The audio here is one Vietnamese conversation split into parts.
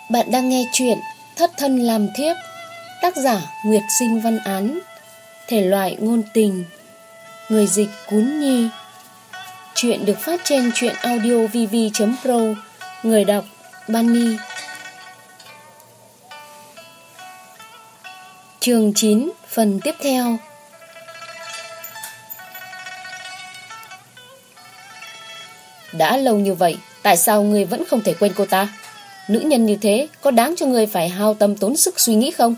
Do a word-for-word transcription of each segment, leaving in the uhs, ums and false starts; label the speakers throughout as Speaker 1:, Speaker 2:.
Speaker 1: Bạn đang nghe chuyện Thất thân làm thiếp, tác giả Nguyệt Sinh Văn Án, thể loại ngôn tình, người dịch Cún Nhi. Chuyện được phát trên truyện audio vv chấm pro, người đọc Bunny. Chương chín, phần tiếp theo. Đã lâu như vậy, tại sao ngươi vẫn không thể quên cô ta? Nữ nhân như thế có đáng cho ngươi phải hao tâm tốn sức suy nghĩ không?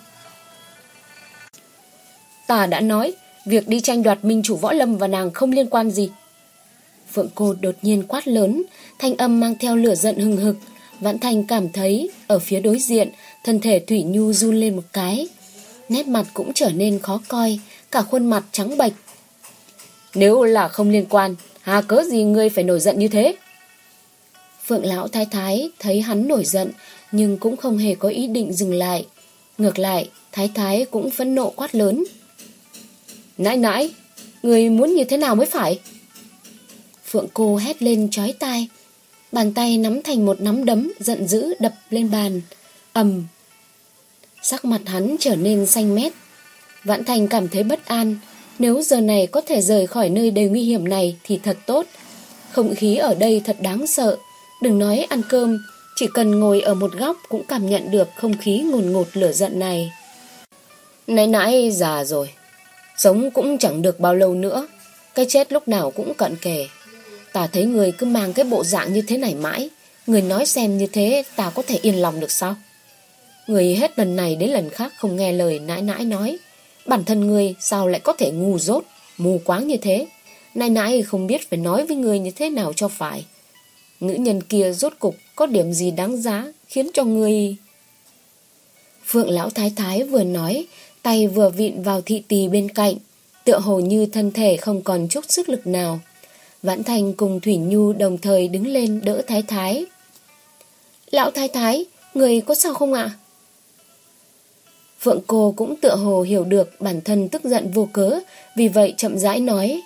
Speaker 1: Ta đã nói, việc đi tranh đoạt minh chủ võ lâm và nàng không liên quan gì. Phượng Cô đột nhiên quát lớn, thanh âm mang theo lửa giận hừng hực. Vãn Thành cảm thấy ở phía đối diện, thân thể Thủy Nhu run lên một cái, nét mặt cũng trở nên khó coi, cả khuôn mặt trắng bệch. Nếu là không liên quan, hà cớ gì ngươi phải nổi giận như thế? Phượng lão thái thái thấy hắn nổi giận, nhưng cũng không hề có ý định dừng lại. Ngược lại, thái thái cũng phẫn nộ quát lớn. Nãi nãi, người muốn như thế nào mới phải? Phượng Cô hét lên chói tai, bàn tay nắm thành một nắm đấm giận dữ đập lên bàn. Ầm. Sắc mặt hắn trở nên xanh mét. Vãn Thành cảm thấy bất an. Nếu giờ này có thể rời khỏi nơi đầy nguy hiểm này thì thật tốt. Không khí ở đây thật đáng sợ. Đừng nói ăn cơm, chỉ cần ngồi ở một góc cũng cảm nhận được không khí ngùn ngụt lửa giận này. Nãy nãy già rồi, sống cũng chẳng được bao lâu nữa, cái chết lúc nào cũng cận kề. Ta thấy người cứ mang cái bộ dạng như thế này mãi, người nói xem như thế ta có thể yên lòng được sao? Người hết lần này đến lần khác không nghe lời nãi nãi nói. Bản thân người sao lại có thể ngu dốt, mù quáng như thế? Nãi nãi không biết phải nói với người như thế nào cho phải. Nữ nhân kia rốt cục có điểm gì đáng giá khiến cho người... Phượng lão thái thái vừa nói, tay vừa vịn vào thị tỳ bên cạnh, tựa hồ như thân thể không còn chút sức lực nào. Vãn Thành cùng Thủy Nhu đồng thời đứng lên đỡ thái thái. Lão thái thái, người có sao không ạ? Phượng Cô cũng tựa hồ hiểu được bản thân tức giận vô cớ, vì vậy chậm rãi nói.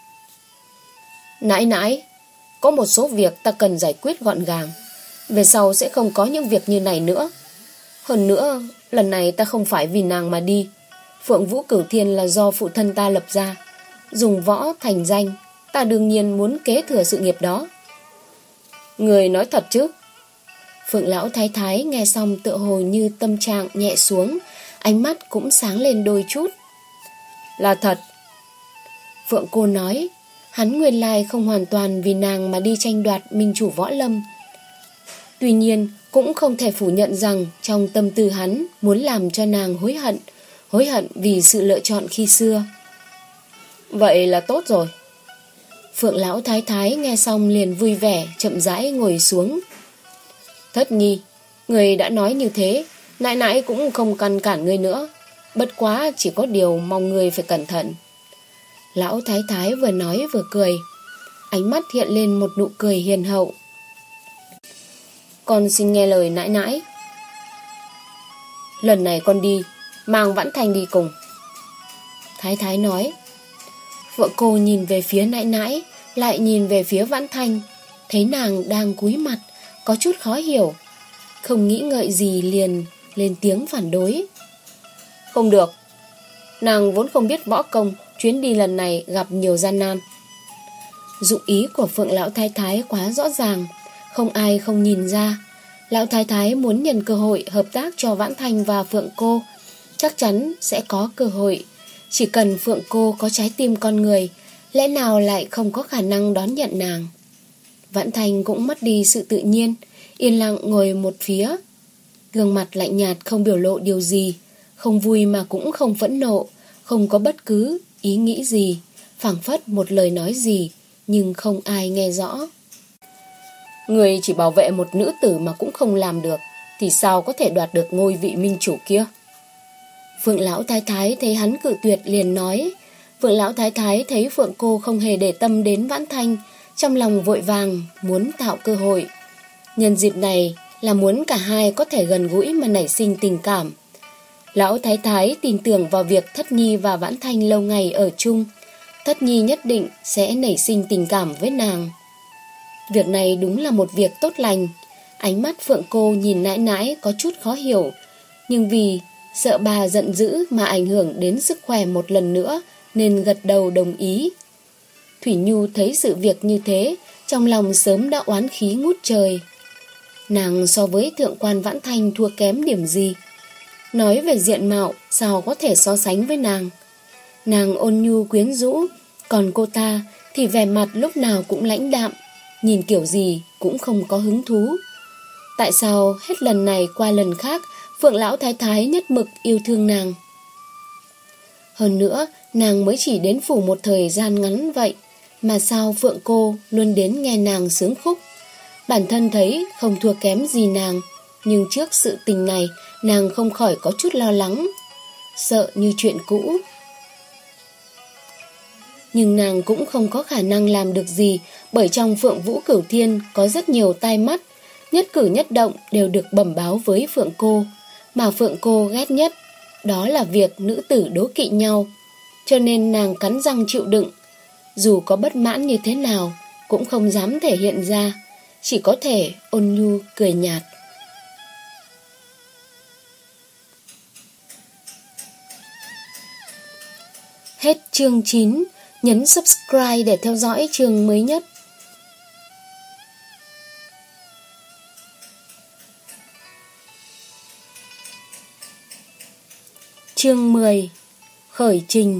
Speaker 1: Nãi nãi, có một số việc ta cần giải quyết gọn gàng, về sau sẽ không có những việc như này nữa. Hơn nữa, lần này ta không phải vì nàng mà đi. Phượng Vũ Cửu Thiên là do phụ thân ta lập ra, dùng võ thành danh, ta đương nhiên muốn kế thừa sự nghiệp đó. Người nói thật chứ? Phượng lão thái thái nghe xong tựa hồ như tâm trạng nhẹ xuống, ánh mắt cũng sáng lên đôi chút. Là thật. Phượng Cô nói, hắn nguyên lai không hoàn toàn vì nàng mà đi tranh đoạt minh chủ võ lâm. Tuy nhiên cũng không thể phủ nhận rằng trong tâm tư hắn muốn làm cho nàng hối hận, hối hận vì sự lựa chọn khi xưa. Vậy là tốt rồi. Phượng lão thái thái nghe xong liền vui vẻ, chậm rãi ngồi xuống. Thất nhi, người đã nói như thế, nãi nãi cũng không căn cản người nữa. Bất quá chỉ có điều mong người phải cẩn thận. Lão thái thái vừa nói vừa cười, ánh mắt hiện lên một nụ cười hiền hậu. Con xin nghe lời nãi nãi. Lần này con đi, mang Vãn Thành đi cùng. Thái thái nói. Vợ cô nhìn về phía nãi nãi, lại nhìn về phía Vãn Thành, thấy nàng đang cúi mặt, có chút khó hiểu. Không nghĩ ngợi gì liền lên tiếng phản đối. Không được, nàng vốn không biết võ công, chuyến đi lần này gặp nhiều gian nan. Dụng ý của Phượng lão thái thái quá rõ ràng, không ai không nhìn ra. Lão thái thái muốn nhân cơ hội hợp tác cho Vãn Thành và Phượng Cô, chắc chắn sẽ có cơ hội. Chỉ cần Phượng Cô có trái tim con người, lẽ nào lại không có khả năng đón nhận nàng. Vãn Thành cũng mất đi sự tự nhiên, yên lặng ngồi một phía, gương mặt lạnh nhạt không biểu lộ điều gì, không vui mà cũng không phẫn nộ, không có bất cứ ý nghĩ gì, phảng phất một lời nói gì, nhưng không ai nghe rõ. Người chỉ bảo vệ một nữ tử mà cũng không làm được, thì sao có thể đoạt được ngôi vị minh chủ kia? Phượng lão thái thái thấy hắn cự tuyệt liền nói. Phượng lão thái thái thấy Phượng Cô không hề để tâm đến Vãn Thành, trong lòng vội vàng muốn tạo cơ hội. Nhân dịp này là muốn cả hai có thể gần gũi mà nảy sinh tình cảm. Lão thái thái tin tưởng vào việc Thất Nhi và Vãn Thành lâu ngày ở chung, Thất Nhi nhất định sẽ nảy sinh tình cảm với nàng. Việc này đúng là một việc tốt lành. Ánh mắt Phượng Cô nhìn nãi nãi có chút khó hiểu, nhưng vì sợ bà giận dữ mà ảnh hưởng đến sức khỏe một lần nữa nên gật đầu đồng ý. Thủy Nhu thấy sự việc như thế, trong lòng sớm đã oán khí ngút trời. Nàng so với thượng quan Vãn Thanh thua kém điểm gì? Nói về diện mạo sao có thể so sánh với nàng? Nàng ôn nhu quyến rũ, còn cô ta thì vẻ mặt lúc nào cũng lãnh đạm, nhìn kiểu gì cũng không có hứng thú. Tại sao hết lần này qua lần khác Phượng lão thái thái nhất mực yêu thương nàng? Hơn nữa, nàng mới chỉ đến phủ một thời gian ngắn vậy, mà sao Phượng cô luôn đến nghe nàng sướng khúc? Bản thân thấy không thua kém gì nàng, nhưng trước sự tình này nàng không khỏi có chút lo lắng, sợ như chuyện cũ. Nhưng nàng cũng không có khả năng làm được gì, bởi trong Phượng Vũ Cửu Thiên có rất nhiều tai mắt, nhất cử nhất động đều được bẩm báo với Phượng cô. Mà Phượng cô ghét nhất đó là việc nữ tử đố kỵ nhau, cho nên nàng cắn răng chịu đựng. Dù có bất mãn như thế nào cũng không dám thể hiện ra, chỉ có thể ôn nhu cười nhạt. Hết chương chín. Nhấn subscribe để theo dõi chương mới nhất. Chương mười. Khởi trình.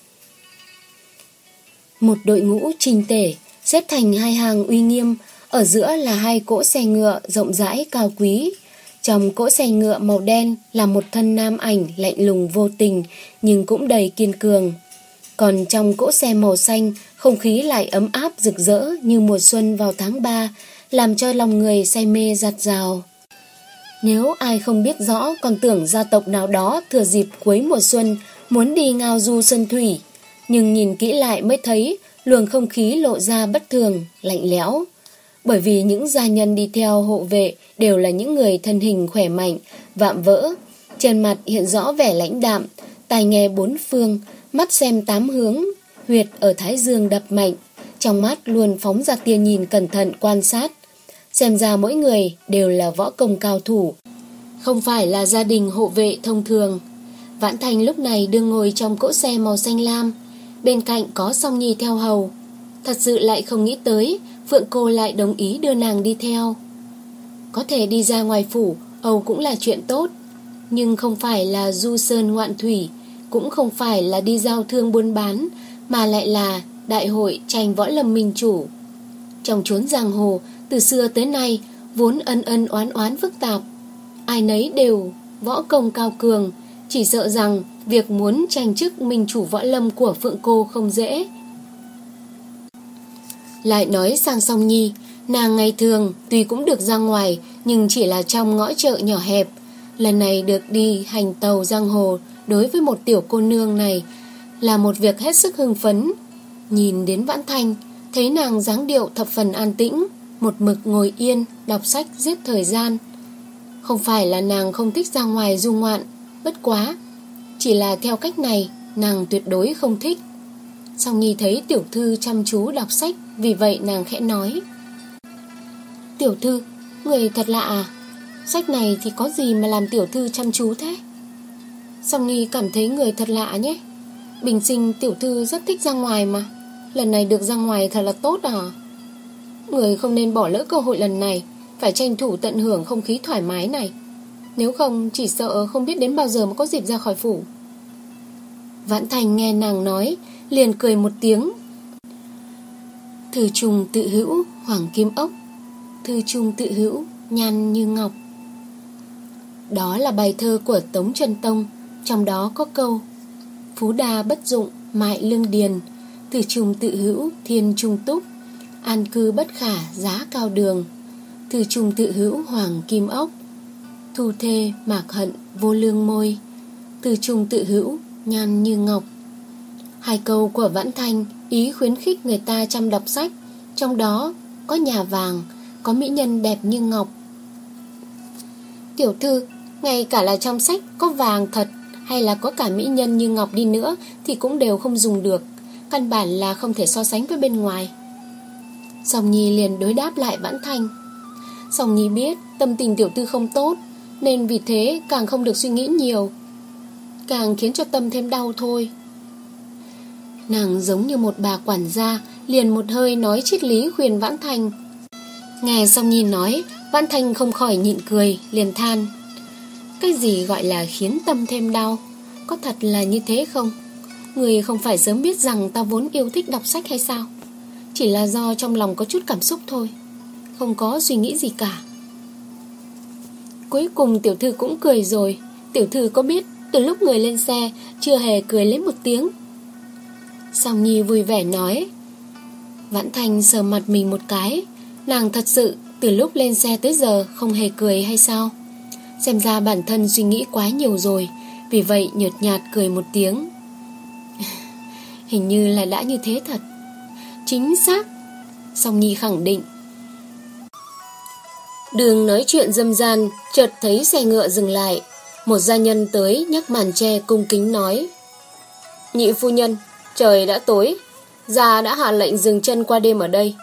Speaker 1: Một đội ngũ chỉnh tề xếp thành hai hàng uy nghiêm, ở giữa là hai cỗ xe ngựa rộng rãi cao quý. Trong cỗ xe ngựa màu đen là một thân nam ảnh lạnh lùng vô tình nhưng cũng đầy kiên cường. Còn trong cỗ xe màu xanh, không khí lại ấm áp rực rỡ như mùa xuân vào tháng ba, làm cho lòng người say mê dạt dào. Nếu ai không biết rõ còn tưởng gia tộc nào đó thừa dịp cuối mùa xuân muốn đi ngao du sơn thủy, nhưng nhìn kỹ lại mới thấy luồng không khí lộ ra bất thường, lạnh lẽo. Bởi vì những gia nhân đi theo hộ vệ đều là những người thân hình khỏe mạnh, vạm vỡ, trên mặt hiện rõ vẻ lãnh đạm, tai nghe bốn phương, mắt xem tám hướng, huyệt ở thái dương đập mạnh, trong mắt luôn phóng ra tia nhìn cẩn thận quan sát. Xem ra mỗi người đều là võ công cao thủ, không phải là gia đình hộ vệ thông thường. Vãn Thành lúc này đương ngồi trong cỗ xe màu xanh lam, bên cạnh có Song Nhi theo hầu. Thật sự lại không nghĩ tới Phượng cô lại đồng ý đưa nàng đi theo. Có thể đi ra ngoài phủ Âu cũng là chuyện tốt, nhưng không phải là du sơn ngoạn thủy, cũng không phải là đi giao thương buôn bán, mà lại là đại hội tranh võ lâm minh chủ. Trong chốn giang hồ từ xưa tới nay vốn ân ân oán oán phức tạp, ai nấy đều võ công cao cường, chỉ sợ rằng việc muốn tranh chức minh chủ võ lâm của Phượng cô không dễ. Lại nói sang Song Nhi, nàng ngày thường tuy cũng được ra ngoài, nhưng chỉ là trong ngõ chợ nhỏ hẹp. Lần này được đi hành tàu giang hồ, đối với một tiểu cô nương này là một việc hết sức hưng phấn. Nhìn đến Vãn Thanh, thấy nàng dáng điệu thập phần an tĩnh, một mực ngồi yên đọc sách giết thời gian. Không phải là nàng không thích ra ngoài du ngoạn, bất quá chỉ là theo cách này nàng tuyệt đối không thích. Song Nhi thấy tiểu thư chăm chú đọc sách, vì vậy nàng khẽ nói: "Tiểu thư, người thật lạ à? Sách này thì có gì mà làm tiểu thư chăm chú thế?" Song Nhi cảm thấy người thật lạ nhé. Bình sinh tiểu thư rất thích ra ngoài mà, lần này được ra ngoài thật là tốt à? Người không nên bỏ lỡ cơ hội lần này, phải tranh thủ tận hưởng không khí thoải mái này, nếu không chỉ sợ không biết đến bao giờ mới có dịp ra khỏi phủ. Vãn Thành nghe nàng nói liền cười một tiếng: "Thư trùng tự hữu hoàng kim ốc, thư trùng tự hữu nhan như ngọc." Đó là bài thơ của Tống Trần Tông, trong đó có câu: "Phú đa bất dụng mại lương điền, thư trùng tự hữu thiên trung túc, an cư bất khả giá cao đường, thư trùng tự hữu hoàng kim ốc, thu thê mạc hận vô lương môi, thư trùng tự hữu nhan như ngọc." Hai câu của Vãn Thanh ý khuyến khích người ta chăm đọc sách, trong đó có nhà vàng, có mỹ nhân đẹp như ngọc. "Tiểu thư, ngay cả là trong sách có vàng thật hay là có cả mỹ nhân như ngọc đi nữa thì cũng đều không dùng được, căn bản là không thể so sánh với bên ngoài." Song Nhi liền đối đáp lại Vãn Thanh: Song Nhi biết tâm tình tiểu thư không tốt, nên vì thế càng không được suy nghĩ nhiều, càng khiến cho tâm thêm đau thôi. Nàng giống như một bà quản gia, liền một hơi nói triết lý khuyên Vãn Thành. Nghe Song Nhi nói, Vãn Thành không khỏi nhịn cười, liền than: cái gì gọi là khiến tâm thêm đau? Có thật là như thế không? Người không phải sớm biết rằng ta vốn yêu thích đọc sách hay sao? Chỉ là do trong lòng có chút cảm xúc thôi, không có suy nghĩ gì cả. Cuối cùng tiểu thư cũng cười rồi. Tiểu thư có biết từ lúc người lên xe chưa hề cười lấy một tiếng? Song Nhi vui vẻ nói. Vãn Thành sờ mặt mình một cái. Nàng thật sự từ lúc lên xe tới giờ không hề cười hay sao? Xem ra bản thân suy nghĩ quá nhiều rồi, vì vậy nhợt nhạt cười một tiếng. Hình như là đã như thế thật. Chính xác, Song Nhi khẳng định. Đường nói chuyện râm ran, chợt thấy xe ngựa dừng lại. Một gia nhân tới nhấc màn tre cung kính nói: nhị phu nhân, trời đã tối, gia đã hạ lệnh dừng chân qua đêm ở đây.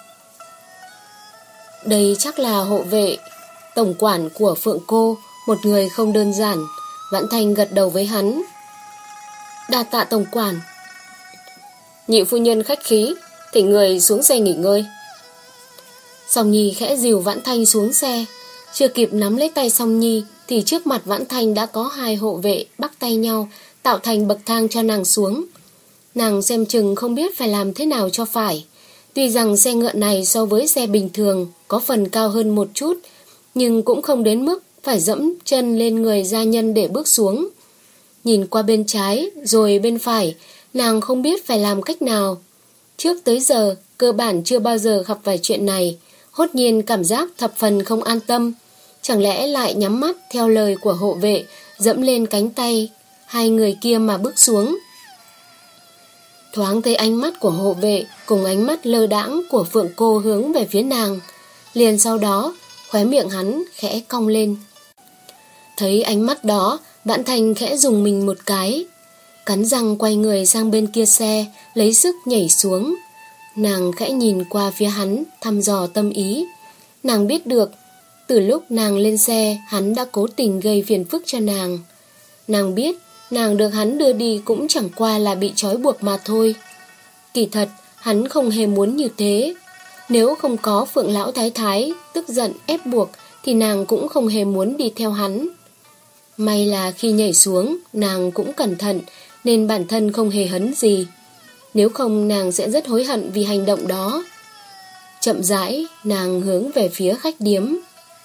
Speaker 1: Đây chắc là hộ vệ tổng quản của Phượng Cô, một người không đơn giản. Vãn Thành gật đầu với hắn. Đa tạ tổng quản. Nhị phu nhân khách khí, thỉnh người xuống xe nghỉ ngơi. Song Nhi khẽ dìu Vãn Thanh xuống xe. Chưa kịp nắm lấy tay Song Nhi thì trước mặt Vãn Thanh đã có hai hộ vệ bắt tay nhau, tạo thành bậc thang cho nàng xuống. Nàng xem chừng không biết phải làm thế nào cho phải. Tuy rằng xe ngựa này so với xe bình thường có phần cao hơn một chút, nhưng cũng không đến mức phải dẫm chân lên người gia nhân để bước xuống. Nhìn qua bên trái rồi bên phải, nàng không biết phải làm cách nào. Trước tới giờ cơ bản chưa bao giờ gặp phải chuyện này, hốt nhiên cảm giác thập phần không an tâm. Chẳng lẽ lại nhắm mắt theo lời của hộ vệ, dẫm lên cánh tay hai người kia mà bước xuống? Thoáng thấy ánh mắt của hộ vệ cùng ánh mắt lơ đãng của Phượng Cô hướng về phía nàng, liền sau đó khóe miệng hắn khẽ cong lên. Thấy ánh mắt đó, Vãn Thành khẽ dùng mình một cái, cắn răng quay người sang bên kia xe, lấy sức nhảy xuống. Nàng khẽ nhìn qua phía hắn, thăm dò tâm ý. Nàng biết được từ lúc nàng lên xe, hắn đã cố tình gây phiền phức cho nàng. Nàng biết nàng được hắn đưa đi cũng chẳng qua là bị trói buộc mà thôi. Kỳ thật hắn không hề muốn như thế. Nếu không có Phượng lão thái thái tức giận ép buộc thì nàng cũng không hề muốn đi theo hắn. May là khi nhảy xuống nàng cũng cẩn thận, nên bản thân không hề hấn gì. Nếu không nàng sẽ rất hối hận vì hành động đó. Chậm rãi nàng hướng về phía khách điếm.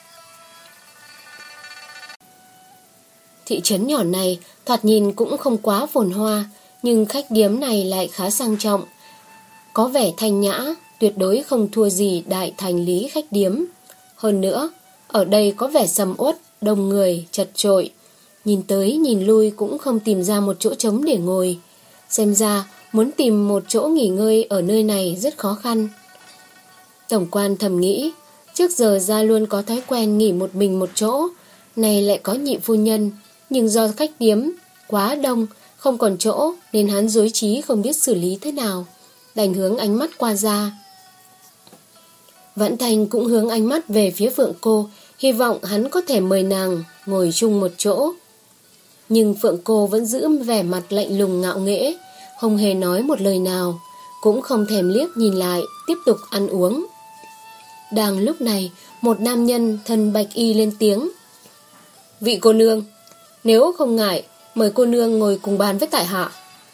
Speaker 1: Thị trấn nhỏ này thoạt nhìn cũng không quá phồn hoa, nhưng khách điếm này lại khá sang trọng, có vẻ thanh nhã, tuyệt đối không thua gì đại thành lý khách điếm. Hơn nữa, ở đây có vẻ sầm uất, đông người, chật chội. Nhìn tới nhìn lui cũng không tìm ra một chỗ trống để ngồi. Xem ra muốn tìm một chỗ nghỉ ngơi ở nơi này rất khó khăn. Tổng quan thầm nghĩ, trước giờ gia luôn có thói quen nghỉ một mình một chỗ, này lại có nhị phu nhân, nhưng do khách điếm quá đông, không còn chỗ nên hắn rối trí không biết xử lý thế nào, đành hướng ánh mắt qua ra. Vãn Thành cũng hướng ánh mắt về phía Phượng Cô, hy vọng hắn có thể mời nàng ngồi chung một chỗ. Nhưng Phượng Cô vẫn giữ vẻ mặt lạnh lùng ngạo nghễ, không hề nói một lời nào, cũng không thèm liếc nhìn lại, tiếp tục ăn uống. Đang lúc này, một nam nhân thân bạch y lên tiếng. Vị cô nương, nếu không ngại, mời cô nương ngồi cùng bàn với tại hạ.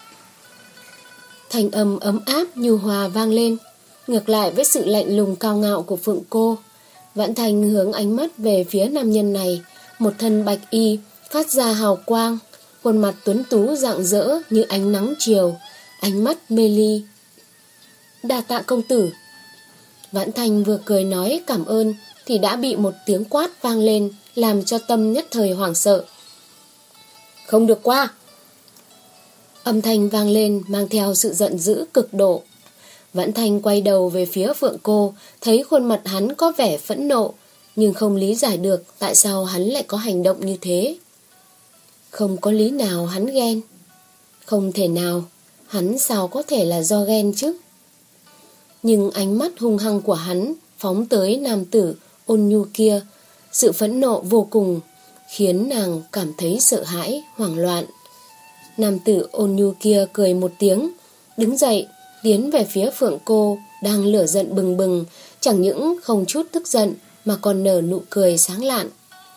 Speaker 1: Thanh âm ấm áp nhu hòa vang lên, ngược lại với sự lạnh lùng cao ngạo của Phượng Cô. Vãn Thành hướng ánh mắt về phía nam nhân này, một thân bạch y phát ra hào quang, khuôn mặt tuấn tú rạng rỡ như ánh nắng chiều, ánh mắt mê ly. Đa tạ công tử. Vãn Thành vừa cười nói cảm ơn thì đã bị một tiếng quát vang lên, làm cho tâm nhất thời hoảng sợ. Không được qua. Âm thanh vang lên mang theo sự giận dữ cực độ. Vãn Thành quay đầu về phía Phượng Cô, thấy khuôn mặt hắn có vẻ phẫn nộ, nhưng không lý giải được tại sao hắn lại có hành động như thế. Không có lý nào hắn ghen. Không thể nào, hắn sao có thể là do ghen chứ? Nhưng ánh mắt hung hăng của hắn phóng tới nam tử ôn nhu kia, sự phẫn nộ vô cùng, khiến nàng cảm thấy sợ hãi, hoảng loạn. Nam tử ôn nhu kia cười một tiếng, đứng dậy, tiến về phía Phượng Cô đang lửa giận bừng bừng, chẳng những không chút tức giận mà còn nở nụ cười sáng lạn.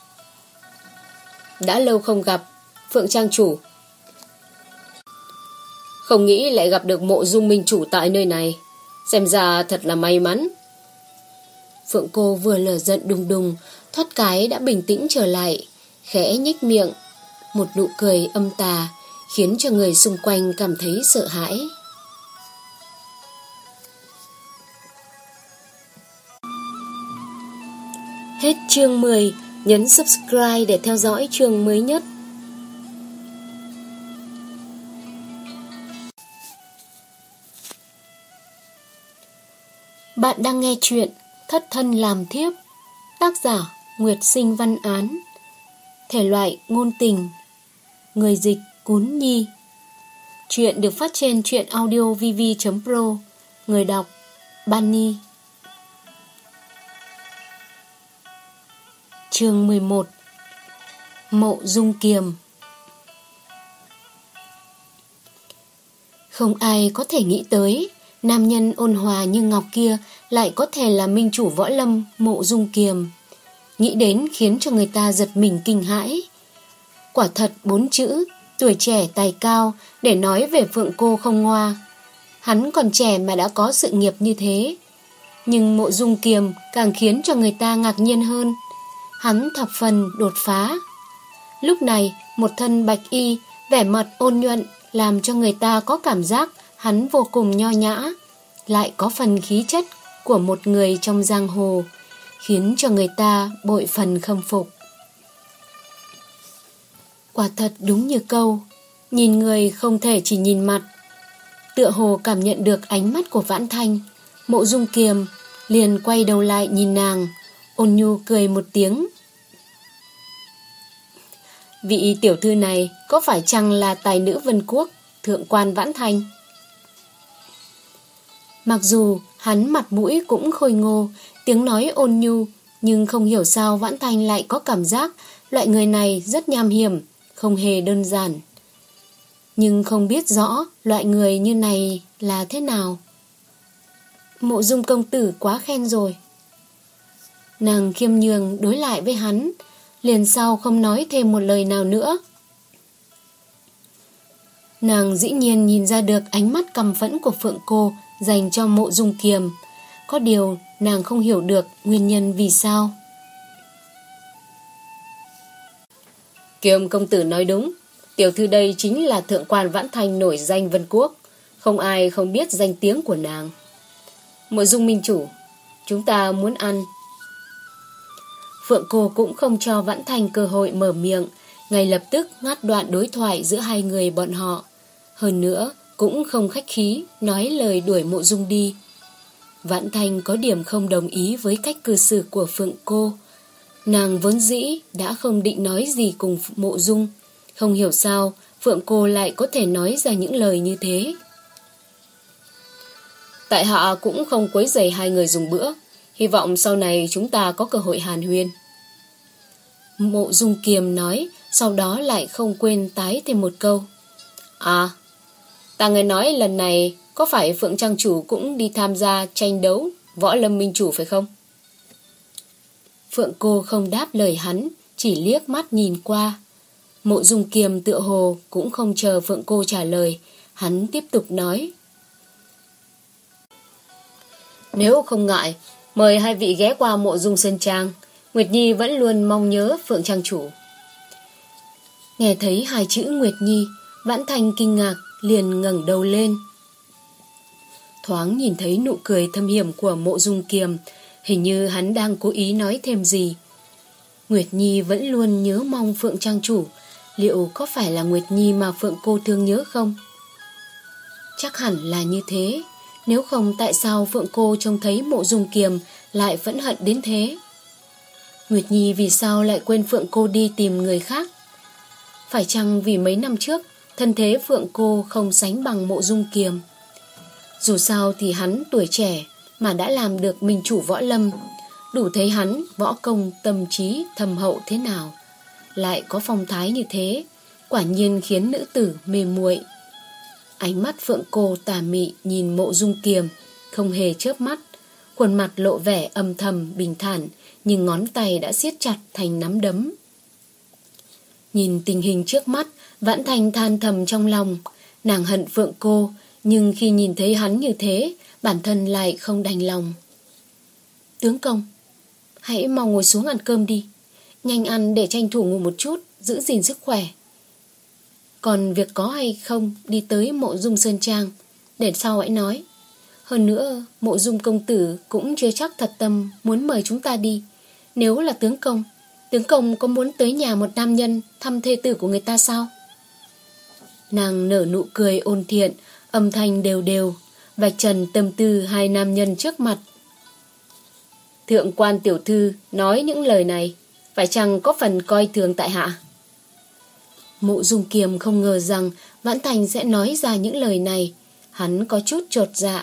Speaker 1: Đã lâu không gặp, Phượng trang chủ. Không nghĩ lại gặp được Mộ Dung minh chủ tại nơi này, xem ra thật là may mắn. Phượng Cô vừa lửa giận đùng đùng, thoát cái đã bình tĩnh trở lại, khẽ nhếch miệng, một nụ cười âm tà khiến cho người xung quanh cảm thấy sợ hãi. Hết chương mười, nhấn subscribe để theo dõi chương mới nhất. Bạn đang nghe chuyện Thất thân làm thiếp, tác giả Nguyệt Sinh Văn Án, thể loại ngôn tình, người dịch Cún Nhi. Chuyện được phát trên truyện audio vv chấm pro, người đọc Bunny. Chương mười một. Mộ Dung Kiềm. Không ai có thể nghĩ tới nam nhân ôn hòa như ngọc kia lại có thể là minh chủ võ lâm Mộ Dung Kiềm. Nghĩ đến khiến cho người ta giật mình kinh hãi. Quả thật bốn chữ tuổi trẻ tài cao để nói về Phượng Cô không ngoa. Hắn còn trẻ mà đã có sự nghiệp như thế. Nhưng Mộ Dung Kiềm càng khiến cho người ta ngạc nhiên hơn. Hắn thập phần đột phá. Lúc này một thân bạch y, vẻ mặt ôn nhuận làm cho người ta có cảm giác hắn vô cùng nho nhã, lại có phần khí chất của một người trong giang hồ, khiến cho người ta bội phần khâm phục. Quả thật đúng như câu, nhìn người không thể chỉ nhìn mặt. Tựa hồ cảm nhận được ánh mắt của Vãn Thanh, Mộ Dung Kiềm liền quay đầu lại nhìn nàng, ôn nhu cười một tiếng. Vị tiểu thư này có phải chăng là tài nữ Vân Quốc, thượng quan Vãn Thanh? Mặc dù hắn mặt mũi cũng khôi ngô, tiếng nói ôn nhu, nhưng không hiểu sao Vãn Thanh lại có cảm giác loại người này rất nham hiểm, không hề đơn giản. Nhưng không biết rõ loại người như này là thế nào. Mộ Dung công tử quá khen rồi. Nàng khiêm nhường đối lại với hắn, liền sau không nói thêm một lời nào nữa. Nàng dĩ nhiên nhìn ra được ánh mắt căm phẫn của Phượng Cô dành cho Mộ Dung Kiềm. Có điều nàng không hiểu được nguyên nhân vì sao. Kiềm công tử nói đúng, tiểu thư đây chính là thượng quan Vãn Thanh nổi danh Vân Quốc, không ai không biết danh tiếng của nàng. Mộ Dung minh chủ, chúng ta muốn ăn. Phượng Cô cũng không cho Vãn Thanh cơ hội mở miệng, ngay lập tức ngắt đoạn đối thoại giữa hai người bọn họ. Hơn nữa cũng không khách khí nói lời đuổi Mộ Dung đi. Vãn Thanh có điểm không đồng ý với cách cư xử của Phượng Cô. Nàng vốn dĩ đã không định nói gì cùng Mộ Dung, không hiểu sao Phượng Cô lại có thể nói ra những lời như thế. Tại hạ cũng không quấy rầy hai người dùng bữa, hy vọng sau này chúng ta có cơ hội hàn huyên. Mộ Dung Kiềm nói, sau đó lại không quên tái thêm một câu. À, ta nghe nói lần này có phải Phượng trang chủ cũng đi tham gia tranh đấu võ lâm minh chủ phải không? Phượng Cô không đáp lời hắn, chỉ liếc mắt nhìn qua. Mộ Dung Kiềm tựa hồ cũng không chờ Phượng Cô trả lời, hắn tiếp tục nói. Nếu không ngại, mời hai vị ghé qua Mộ Dung Sơn Trang. Nguyệt Nhi vẫn luôn mong nhớ Phượng trang chủ. Nghe thấy hai chữ Nguyệt Nhi, Vãn Thanh kinh ngạc liền ngẩng đầu lên. Thoáng nhìn thấy nụ cười thâm hiểm của Mộ Dung Kiềm, hình như hắn đang cố ý nói thêm gì. Nguyệt Nhi vẫn luôn nhớ mong Phượng trang chủ, liệu có phải là Nguyệt Nhi mà Phượng Cô thương nhớ không? Chắc hẳn là như thế, nếu không tại sao Phượng Cô trông thấy Mộ Dung Kiềm lại phẫn hận đến thế? Nguyệt Nhi vì sao lại quên Phượng Cô đi tìm người khác? Phải chăng vì mấy năm trước thân thế Phượng Cô không sánh bằng Mộ Dung Kiềm? Dù sao thì hắn tuổi trẻ mà đã làm được minh chủ võ lâm, đủ thấy hắn võ công tâm trí thâm hậu thế nào. Lại có phong thái như thế, quả nhiên khiến nữ tử mê muội. Ánh mắt Phượng Cô tà mị nhìn Mộ Dung Kiềm, không hề chớp mắt, khuôn mặt lộ vẻ âm thầm bình thản, nhưng ngón tay đã siết chặt thành nắm đấm. Nhìn tình hình trước mắt, Vãn Thành than thầm trong lòng. Nàng hận Phượng Cô, nhưng khi nhìn thấy hắn như thế, bản thân lại không đành lòng. Tướng công, hãy mau ngồi xuống ăn cơm đi. Nhanh ăn để tranh thủ ngủ một chút, giữ gìn sức khỏe. Còn việc có hay không đi tới Mộ Dung Sơn Trang, để sau hãy nói. Hơn nữa, Mộ Dung công tử cũng chưa chắc thật tâm muốn mời chúng ta đi. Nếu là tướng công, tướng công có muốn tới nhà một nam nhân thăm thê tử của người ta sao? Nàng nở nụ cười ôn thiện, âm thanh đều đều, vạch trần tâm tư hai nam nhân trước mặt. Thượng quan tiểu thư nói những lời này, phải chăng có phần coi thường tại hạ? Mộ Dung Kiềm không ngờ rằng Vãn Thành sẽ nói ra những lời này. Hắn có chút chột dạ.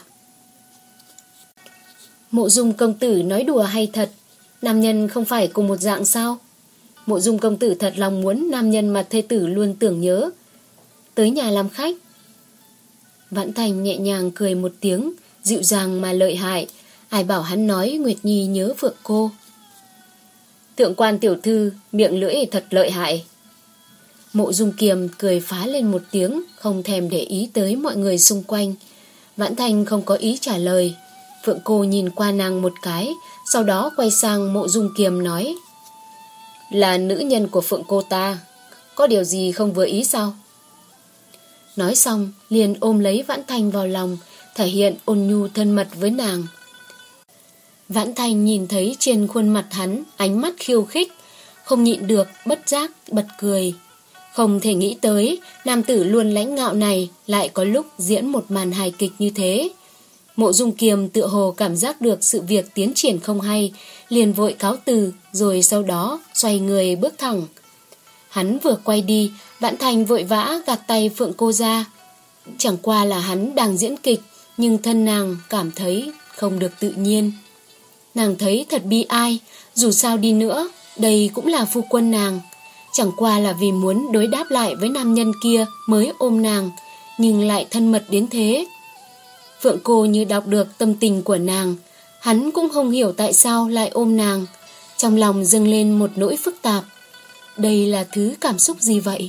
Speaker 1: Mộ Dung công tử nói đùa hay thật? Nam nhân không phải cùng một dạng sao? Mộ Dung công tử thật lòng muốn nam nhân mà thê tử luôn tưởng nhớ tới nhà làm khách. Vãn Thành nhẹ nhàng cười một tiếng, dịu dàng mà lợi hại. Ai bảo hắn nói Nguyệt Nhi nhớ Phượng Cô. Thượng quan tiểu thư miệng lưỡi thật lợi hại. Mộ Dung Kiềm cười phá lên một tiếng, không thèm để ý tới mọi người xung quanh. Vãn Thành không có ý trả lời. Phượng Cô nhìn qua nàng một cái, sau đó quay sang Mộ Dung Kiềm nói: Là nữ nhân của Phượng Cô ta, có điều gì không vừa ý sao? Nói xong liền ôm lấy Vãn Thành vào lòng, thể hiện ôn nhu thân mật với nàng. Vãn Thành nhìn thấy trên khuôn mặt hắn ánh mắt khiêu khích, không nhịn được bất giác bật cười. Không thể nghĩ tới nam tử luôn lãnh ngạo này lại có lúc diễn một màn hài kịch như thế. Mộ Dung Kiềm tựa hồ cảm giác được sự việc tiến triển không hay, liền vội cáo từ, rồi sau đó xoay người bước thẳng. Hắn vừa quay đi, Vãn Thành vội vã gạt tay Phượng Cô ra. Chẳng qua là hắn đang diễn kịch, nhưng thân nàng cảm thấy không được tự nhiên. Nàng thấy thật bi ai, dù sao đi nữa, đây cũng là phu quân nàng. Chẳng qua là vì muốn đối đáp lại với nam nhân kia mới ôm nàng, nhưng lại thân mật đến thế. Phượng Cô như đọc được tâm tình của nàng, hắn cũng không hiểu tại sao lại ôm nàng. Trong lòng dâng lên một nỗi phức tạp. Đây là thứ cảm xúc gì vậy?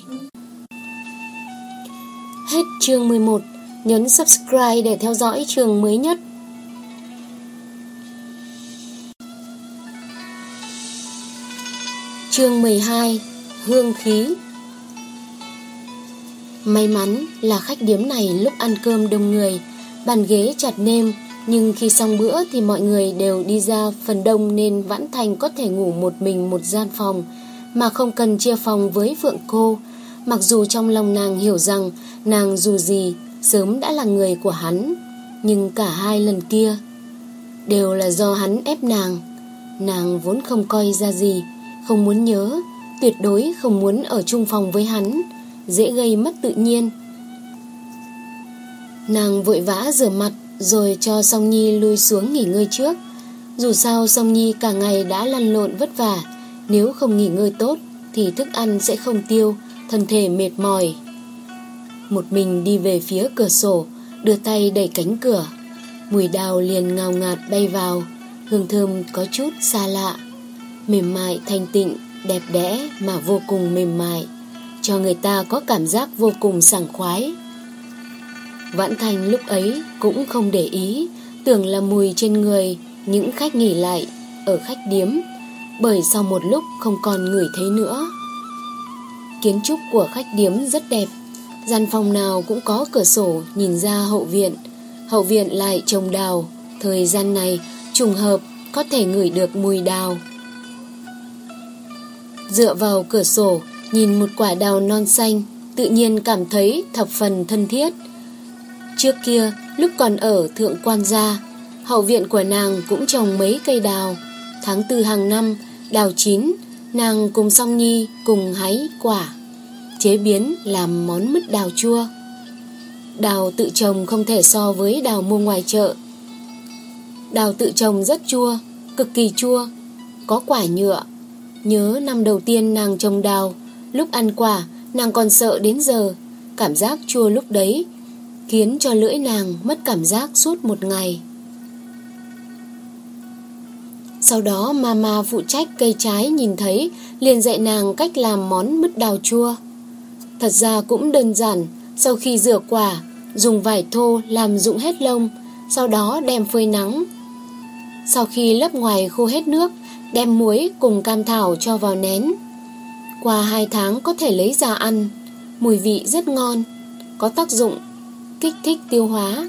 Speaker 1: Hết chương mười một. Nhấn subscribe để theo dõi chương mới nhất. Chương mười hai. Hương khí. May mắn là khách điếm này lúc ăn cơm đông người, bàn ghế chặt nêm, nhưng khi xong bữa thì mọi người đều đi ra phần đông, nên Vãn Thành có thể ngủ một mình một gian phòng mà không cần chia phòng với Phượng Cô. Mặc dù trong lòng nàng hiểu rằng nàng dù gì sớm đã là người của hắn, nhưng cả hai lần kia đều là do hắn ép nàng. Nàng vốn không coi ra gì, không muốn nhớ, tuyệt đối không muốn ở chung phòng với hắn, dễ gây mất tự nhiên. Nàng vội vã rửa mặt rồi cho Song Nhi lui xuống nghỉ ngơi trước. Dù sao Song Nhi cả ngày đã lăn lộn vất vả, nếu không nghỉ ngơi tốt thì thức ăn sẽ không tiêu, thân thể mệt mỏi. Một mình đi về phía cửa sổ, đưa tay đẩy cánh cửa. Mùi đào liền ngào ngạt bay vào, hương thơm có chút xa lạ, mềm mại thanh tịnh, đẹp đẽ mà vô cùng mềm mại, cho người ta có cảm giác vô cùng sảng khoái. Vãn Thành lúc ấy cũng không để ý, tưởng là mùi trên người những khách nghỉ lại ở khách điếm, bởi sau một lúc không còn ngửi thấy nữa. Kiến trúc của khách điếm rất đẹp, gian phòng nào cũng có cửa sổ nhìn ra hậu viện, hậu viện lại trồng đào, thời gian này trùng hợp có thể ngửi được mùi đào. Dựa vào cửa sổ nhìn một quả đào non xanh, tự nhiên cảm thấy thập phần thân thiết. Trước kia lúc còn ở Thượng Quan gia, hậu viện của nàng cũng trồng mấy cây đào. Tháng tư hàng năm đào chín, nàng cùng Song Nhi cùng hái quả, chế biến làm món mứt đào chua. Đào tự trồng không thể so với đào mua ngoài chợ. Đào tự trồng rất chua, cực kỳ chua, có quả nhựa. Nhớ năm đầu tiên nàng trồng đào, lúc ăn quả nàng còn sợ đến giờ. Cảm giác chua lúc đấy khiến cho lưỡi nàng mất cảm giác suốt một ngày. Sau đó mama phụ trách cây trái nhìn thấy liền dạy nàng cách làm món mứt đào chua. Thật ra cũng đơn giản. Sau khi rửa quả, dùng vải thô làm rụng hết lông, sau đó đem phơi nắng. Sau khi lớp ngoài khô hết nước, đem muối cùng cam thảo cho vào nén. Qua hai tháng có thể lấy ra ăn. Mùi vị rất ngon, có tác dụng kích thích tiêu hóa.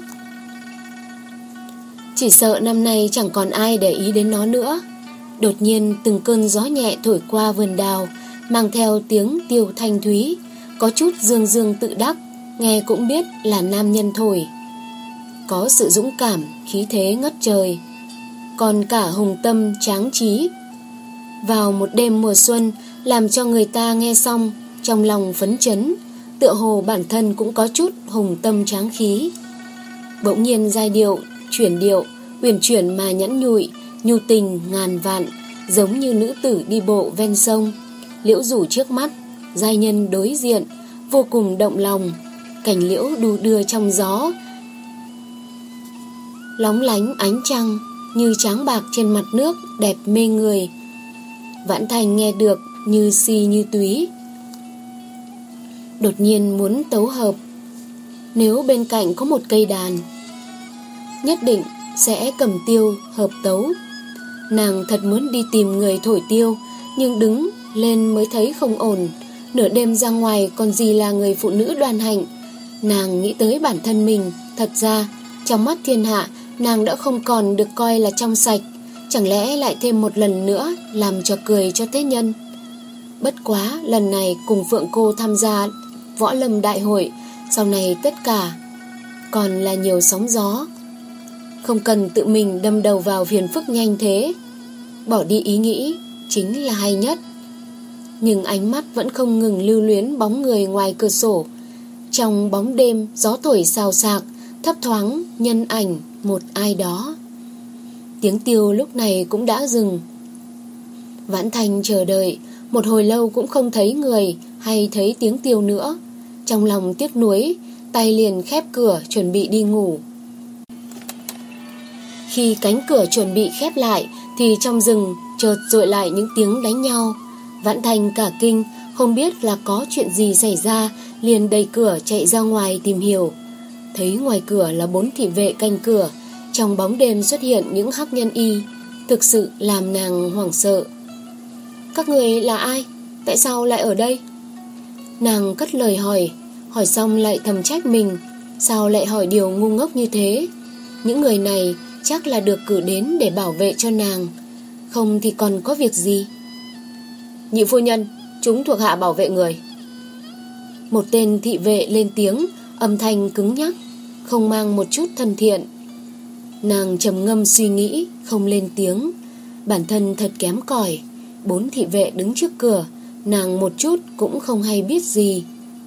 Speaker 1: Chỉ sợ năm nay chẳng còn ai để ý đến nó nữa. Đột nhiên từng cơn gió nhẹ thổi qua vườn đào, mang theo tiếng tiêu thanh thúy, có chút dương dương tự đắc, nghe cũng biết là nam nhân thổi. Có sự dũng cảm, khí thế ngất trời, còn cả hùng tâm tráng trí. Vào một đêm mùa xuân, làm cho người ta nghe xong trong lòng phấn chấn, tựa hồ bản thân cũng có chút hùng tâm tráng khí. Bỗng nhiên giai điệu chuyển điệu, uyển chuyển mà nhẫn nhụi, nhu tình ngàn vạn, giống như nữ tử đi bộ ven sông, liễu rủ trước mắt, giai nhân đối diện, vô cùng động lòng. Cành liễu đu đưa trong gió, lóng lánh ánh trăng như tráng bạc trên mặt nước, đẹp mê người. Vãn Thành nghe được như si như túy, đột nhiên muốn tấu hợp. Nếu bên cạnh có một cây đàn, nhất định sẽ cầm tiêu hợp tấu. Nàng thật muốn đi tìm người thổi tiêu, nhưng đứng lên mới thấy không ổn. Nửa đêm ra ngoài còn gì là người phụ nữ đoan hạnh. Nàng nghĩ tới bản thân mình, thật ra trong mắt thiên hạ nàng đã không còn được coi là trong sạch. Chẳng lẽ lại thêm một lần nữa làm trò cười cho thế nhân. Bất quá lần này cùng Phượng cô tham gia võ lâm đại hội, sau này tất cả còn là nhiều sóng gió. Không cần tự mình đâm đầu vào phiền phức nhanh thế. Bỏ đi ý nghĩ chính là hay nhất. Nhưng ánh mắt vẫn không ngừng lưu luyến bóng người ngoài cửa sổ. Trong bóng đêm gió thổi xào xạc, thấp thoáng nhân ảnh một ai đó. Tiếng tiêu lúc này cũng đã dừng. Vãn Thành chờ đợi một hồi lâu cũng không thấy người hay thấy tiếng tiêu nữa. Trong lòng tiếc nuối, tay liền khép cửa chuẩn bị đi ngủ. Khi cánh cửa chuẩn bị khép lại thì trong rừng chợt dội lại những tiếng đánh nhau. Vãn Thành cả kinh, không biết là có chuyện gì xảy ra, liền đẩy cửa chạy ra ngoài tìm hiểu. Thấy ngoài cửa là bốn thị vệ canh cửa. Trong bóng đêm xuất hiện những hắc nhân y, thực sự làm nàng hoảng sợ. Các người là ai? Tại sao lại ở đây? Nàng cất lời hỏi, hỏi xong lại thầm trách mình, sao lại hỏi điều ngu ngốc như thế. Những người này chắc là được cử đến để bảo vệ cho nàng, không thì còn có việc gì. Nhị phu nhân, chúng thuộc hạ bảo vệ người. Một tên thị vệ lên tiếng, âm thanh cứng nhắc, không mang một chút thân thiện. Nàng trầm ngâm suy nghĩ, không lên tiếng. Bản thân thật kém cỏi. Bốn thị vệ đứng trước cửa, nàng một chút cũng không hay biết gì.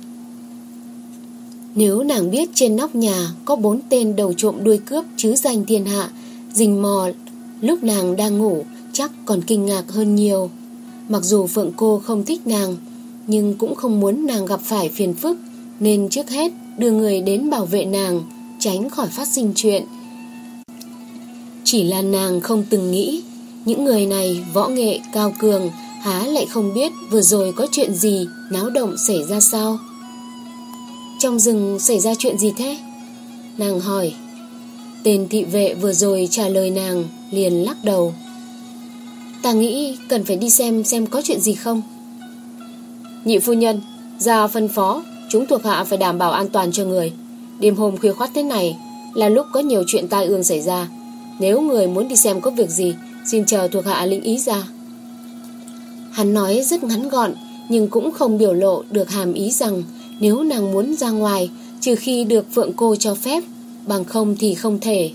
Speaker 1: Nếu nàng biết trên nóc nhà có bốn tên đầu trộm đuôi cướp chứ danh thiên hạ rình mò lúc nàng đang ngủ, chắc còn kinh ngạc hơn nhiều. Mặc dù Phượng cô không thích nàng, nhưng cũng không muốn nàng gặp phải phiền phức, nên trước hết đưa người đến bảo vệ nàng, tránh khỏi phát sinh chuyện. Chỉ là nàng không từng nghĩ những người này võ nghệ cao cường, há lại không biết vừa rồi có chuyện gì náo động xảy ra sao. Trong rừng xảy ra chuyện gì thế? Nàng hỏi. Tên thị vệ vừa rồi trả lời nàng liền lắc đầu. Ta nghĩ cần phải đi xem xem có chuyện gì không. Nhị phu nhân, ra phân phó chúng thuộc hạ phải đảm bảo an toàn cho người. Đêm hôm khuya khoắt thế này là lúc có nhiều chuyện tai ương xảy ra. Nếu người muốn đi xem có việc gì, xin chờ thuộc hạ lĩnh ý ra. Hắn nói rất ngắn gọn, nhưng cũng không biểu lộ được hàm ý rằng nếu nàng muốn ra ngoài, trừ khi được Phượng cô cho phép, bằng không thì không thể.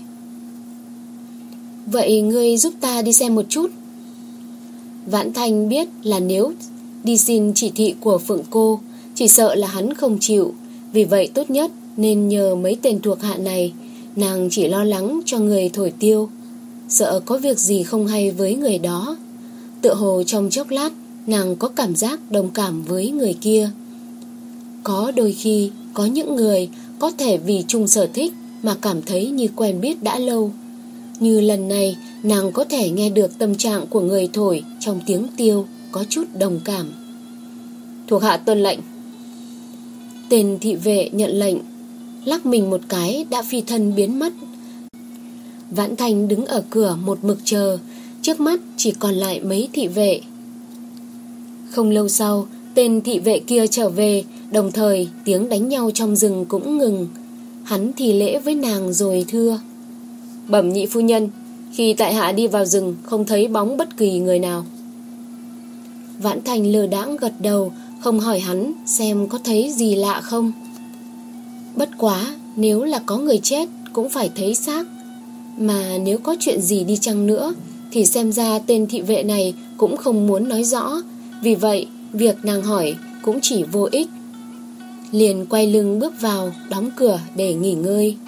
Speaker 1: Vậy ngươi giúp ta đi xem một chút. Vãn Thanh biết là nếu đi xin chỉ thị của Phượng cô, chỉ sợ là hắn không chịu. Vì vậy tốt nhất nên nhờ mấy tên thuộc hạ này. Nàng chỉ lo lắng cho người thổi tiêu, sợ có việc gì không hay với người đó. Tựa hồ trong chốc lát nàng có cảm giác đồng cảm với người kia. Có đôi khi có những người có thể vì chung sở thích mà cảm thấy như quen biết đã lâu. Như lần này nàng có thể nghe được tâm trạng của người thổi trong tiếng tiêu, có chút đồng cảm. Thuộc hạ tuân lệnh. Tên thị vệ nhận lệnh, lắc mình một cái đã phi thân biến mất. Vãn Thanh đứng ở cửa một mực chờ, trước mắt chỉ còn lại mấy thị vệ. Không lâu sau, tên thị vệ kia trở về, đồng thời tiếng đánh nhau trong rừng cũng ngừng. Hắn thì lễ với nàng rồi thưa: Bẩm nhị phu nhân, khi tại hạ đi vào rừng không thấy bóng bất kỳ người nào. Vãn Thành lơ đãng gật đầu, không hỏi hắn xem có thấy gì lạ không. Bất quá, nếu là có người chết cũng phải thấy xác. Mà nếu có chuyện gì đi chăng nữa thì xem ra tên thị vệ này cũng không muốn nói rõ. Vì vậy việc nàng hỏi cũng chỉ vô ích. Liền quay lưng bước vào, đóng cửa để nghỉ ngơi.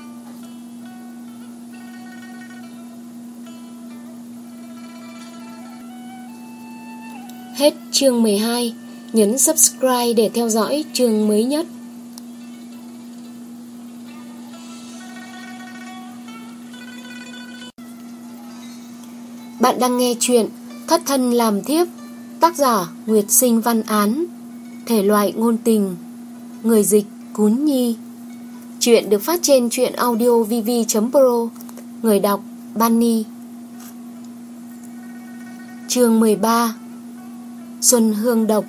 Speaker 1: Hết chương mười hai. Nhấn subscribe để theo dõi chương mới nhất. Bạn đang nghe chuyện Thất thân làm thiếp, tác giả Nguyệt Sinh Văn Án, thể loại ngôn tình, người dịch Cún Nhi. Chuyện được phát trên truyện audio vv chấm pro, người đọc Bunny. Chương mười ba. Xuân hương độc.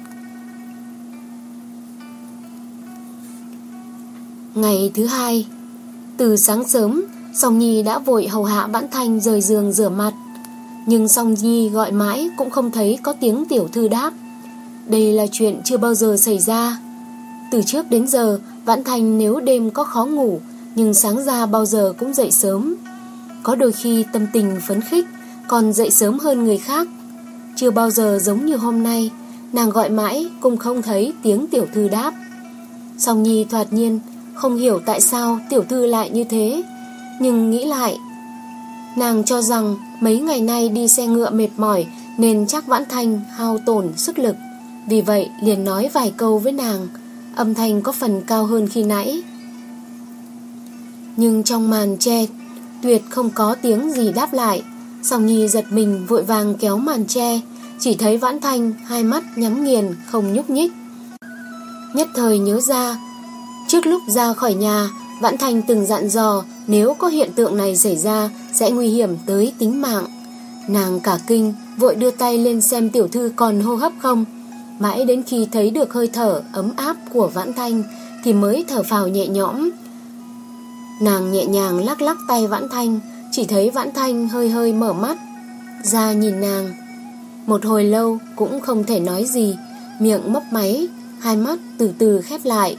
Speaker 1: Ngày thứ hai, từ sáng sớm, Song Nhi đã vội hầu hạ Vãn Thanh rời giường rửa mặt. Nhưng Song Nhi gọi mãi cũng không thấy có tiếng tiểu thư đáp. Đây là chuyện chưa bao giờ xảy ra. Từ trước đến giờ, Vãn Thanh nếu đêm có khó ngủ, nhưng sáng ra bao giờ cũng dậy sớm. Có đôi khi tâm tình phấn khích, còn dậy sớm hơn người khác. Chưa bao giờ giống như hôm nay, nàng gọi mãi cũng không thấy tiếng tiểu thư đáp. Song Nhi thoạt nhiên không hiểu tại sao tiểu thư lại như thế. Nhưng nghĩ lại, nàng cho rằng mấy ngày nay đi xe ngựa mệt mỏi nên chắc Vãn Thanh hao tổn sức lực. Vì vậy liền nói vài câu với nàng, âm thanh có phần cao hơn khi nãy. Nhưng trong màn che tuyệt không có tiếng gì đáp lại. Song Nhi giật mình vội vàng kéo màn che, chỉ thấy Vãn Thanh hai mắt nhắm nghiền không nhúc nhích. Nhất thời nhớ ra, trước lúc ra khỏi nhà, Vãn Thanh từng dặn dò nếu có hiện tượng này xảy ra sẽ nguy hiểm tới tính mạng. Nàng cả kinh, vội đưa tay lên xem tiểu thư còn hô hấp không. Mãi đến khi thấy được hơi thở ấm áp của Vãn Thanh thì mới thở phào nhẹ nhõm. Nàng nhẹ nhàng lắc lắc tay Vãn Thanh, chỉ thấy Vãn Thanh hơi hơi mở mắt ra nhìn nàng. Một hồi lâu cũng không thể nói gì, miệng mấp máy, hai mắt từ từ khép lại.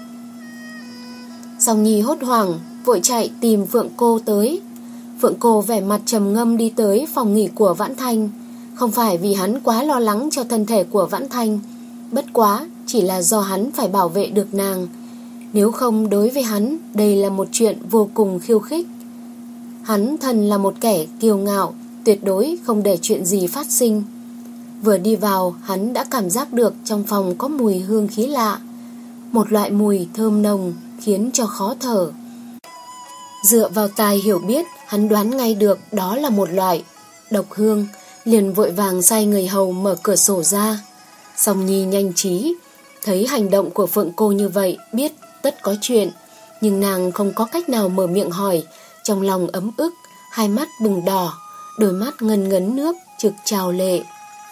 Speaker 1: Song Nhi hốt hoảng vội chạy tìm Phượng Cô tới. Phượng Cô vẻ mặt trầm ngâm đi tới phòng nghỉ của Vãn Thanh. Không phải vì hắn quá lo lắng cho thân thể của Vãn Thanh, bất quá chỉ là do hắn phải bảo vệ được nàng. Nếu không, đối với hắn đây là một chuyện vô cùng khiêu khích. Hắn thân là một kẻ kiêu ngạo, tuyệt đối không để chuyện gì phát sinh. Vừa đi vào, hắn đã cảm giác được trong phòng có mùi hương khí lạ, một loại mùi thơm nồng khiến cho khó thở. Dựa vào tài hiểu biết, hắn đoán ngay được đó là một loại độc hương, liền vội vàng sai người hầu mở cửa sổ ra. Song Nhi nhanh trí, thấy hành động của Phượng Cô như vậy, biết tất có chuyện, nhưng nàng không có cách nào mở miệng hỏi, trong lòng ấm ức, hai mắt bừng đỏ, đôi mắt ngần ngấn nước trực trào lệ.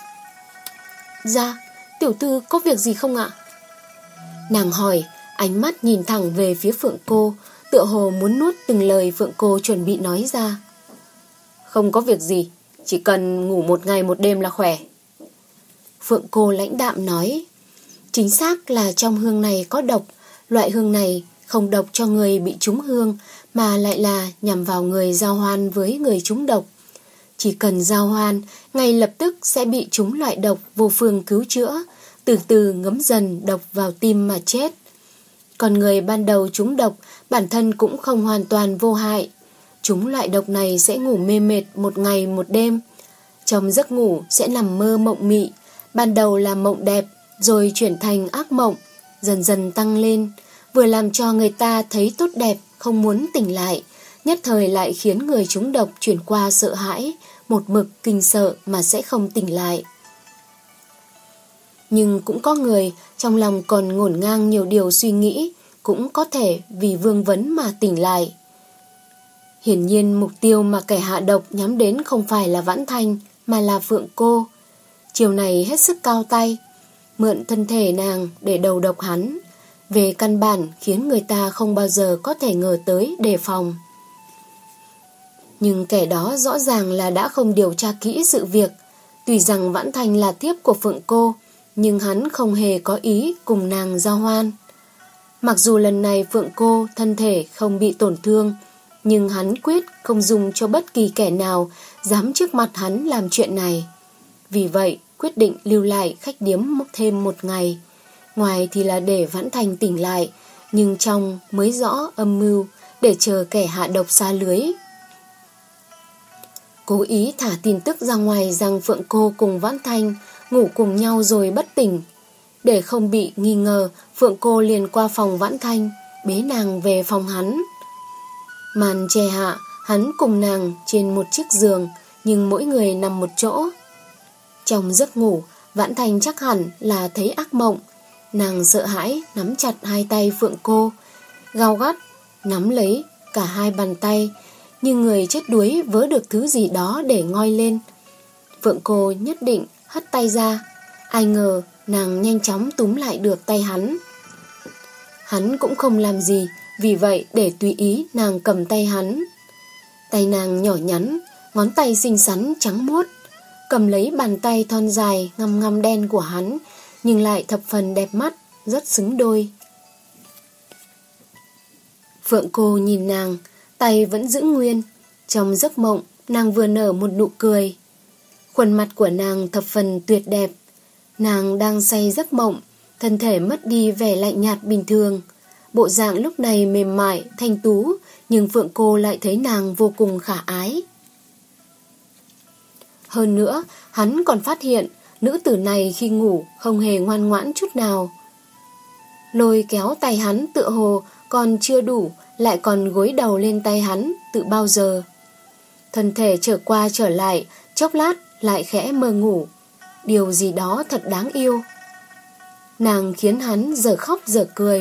Speaker 1: Dạ, tiểu thư có việc gì không ạ? Nàng hỏi, ánh mắt nhìn thẳng về phía Phượng Cô, tựa hồ muốn nuốt từng lời Phượng Cô chuẩn bị nói ra. Không có việc gì, chỉ cần ngủ một ngày một đêm là khỏe. Phượng Cô lãnh đạm nói, chính xác là trong hương này có độc. Loại hương này không độc cho người bị trúng hương, mà lại là nhằm vào người giao hoan với người trúng độc. Chỉ cần giao hoan, ngay lập tức sẽ bị trúng loại độc vô phương cứu chữa, từ từ ngấm dần độc vào tim mà chết. Còn người ban đầu trúng độc, bản thân cũng không hoàn toàn vô hại. Trúng loại độc này sẽ ngủ mê mệt một ngày một đêm. Trong giấc ngủ sẽ nằm mơ mộng mị, ban đầu là mộng đẹp, rồi chuyển thành ác mộng, dần dần tăng lên, vừa làm cho người ta thấy tốt đẹp, không muốn tỉnh lại, nhất thời lại khiến người trúng độc chuyển qua sợ hãi, một mực kinh sợ mà sẽ không tỉnh lại. Nhưng cũng có người trong lòng còn ngổn ngang nhiều điều suy nghĩ, cũng có thể vì vương vấn mà tỉnh lại. Hiển nhiên mục tiêu mà kẻ hạ độc nhắm đến không phải là Vãn Thanh, mà là Phượng Cô. Chiều này hết sức cao tay, mượn thân thể nàng để đầu độc hắn, về căn bản khiến người ta không bao giờ có thể ngờ tới đề phòng. Nhưng kẻ đó rõ ràng là đã không điều tra kỹ sự việc. Tuy rằng Vãn Thanh là thiếp của Phượng Cô, nhưng hắn không hề có ý cùng nàng giao hoan. Mặc dù lần này Phượng Cô thân thể không bị tổn thương, nhưng hắn quyết không dùng cho bất kỳ kẻ nào dám trước mặt hắn làm chuyện này. Vì vậy quyết định lưu lại khách điếm thêm một ngày. Ngoài thì là để Vãn Thanh tỉnh lại, nhưng trong mới rõ âm mưu để chờ kẻ hạ độc xa lưới. Cố ý thả tin tức ra ngoài rằng Phượng Cô cùng Vãn Thanh ngủ cùng nhau rồi bất tỉnh. Để không bị nghi ngờ, Phượng Cô liền qua phòng Vãn Thanh, bế nàng về phòng hắn. Màn che hạ, hắn cùng nàng trên một chiếc giường, nhưng mỗi người nằm một chỗ. Trong giấc ngủ, Vãn Thanh chắc hẳn là thấy ác mộng. Nàng sợ hãi nắm chặt hai tay Phượng Cô, gao gắt nắm lấy cả hai bàn tay, như người chết đuối vớ được thứ gì đó để ngoi lên. Phượng Cô nhất định hất tay ra, ai ngờ nàng nhanh chóng túm lại được tay hắn. Hắn cũng không làm gì, vì vậy để tùy ý nàng cầm tay hắn. Tay nàng nhỏ nhắn, ngón tay xinh xắn trắng muốt, cầm lấy bàn tay thon dài ngăm ngăm đen của hắn, nhưng lại thập phần đẹp mắt, rất xứng đôi. Phượng Cô nhìn nàng, tay vẫn giữ nguyên. Trong giấc mộng, nàng vừa nở một nụ cười. Khuôn mặt của nàng thập phần tuyệt đẹp. Nàng đang say giấc mộng, thân thể mất đi vẻ lạnh nhạt bình thường. Bộ dạng lúc này mềm mại, thanh tú, nhưng Phượng Cô lại thấy nàng vô cùng khả ái. Hơn nữa, hắn còn phát hiện nữ tử này khi ngủ không hề ngoan ngoãn chút nào. Lôi kéo tay hắn tựa hồ còn chưa đủ, lại còn gối đầu lên tay hắn tự bao giờ. Thân thể trở qua trở lại, chốc lát lại khẽ mơ ngủ. Điều gì đó thật đáng yêu. Nàng khiến hắn giờ khóc giờ cười.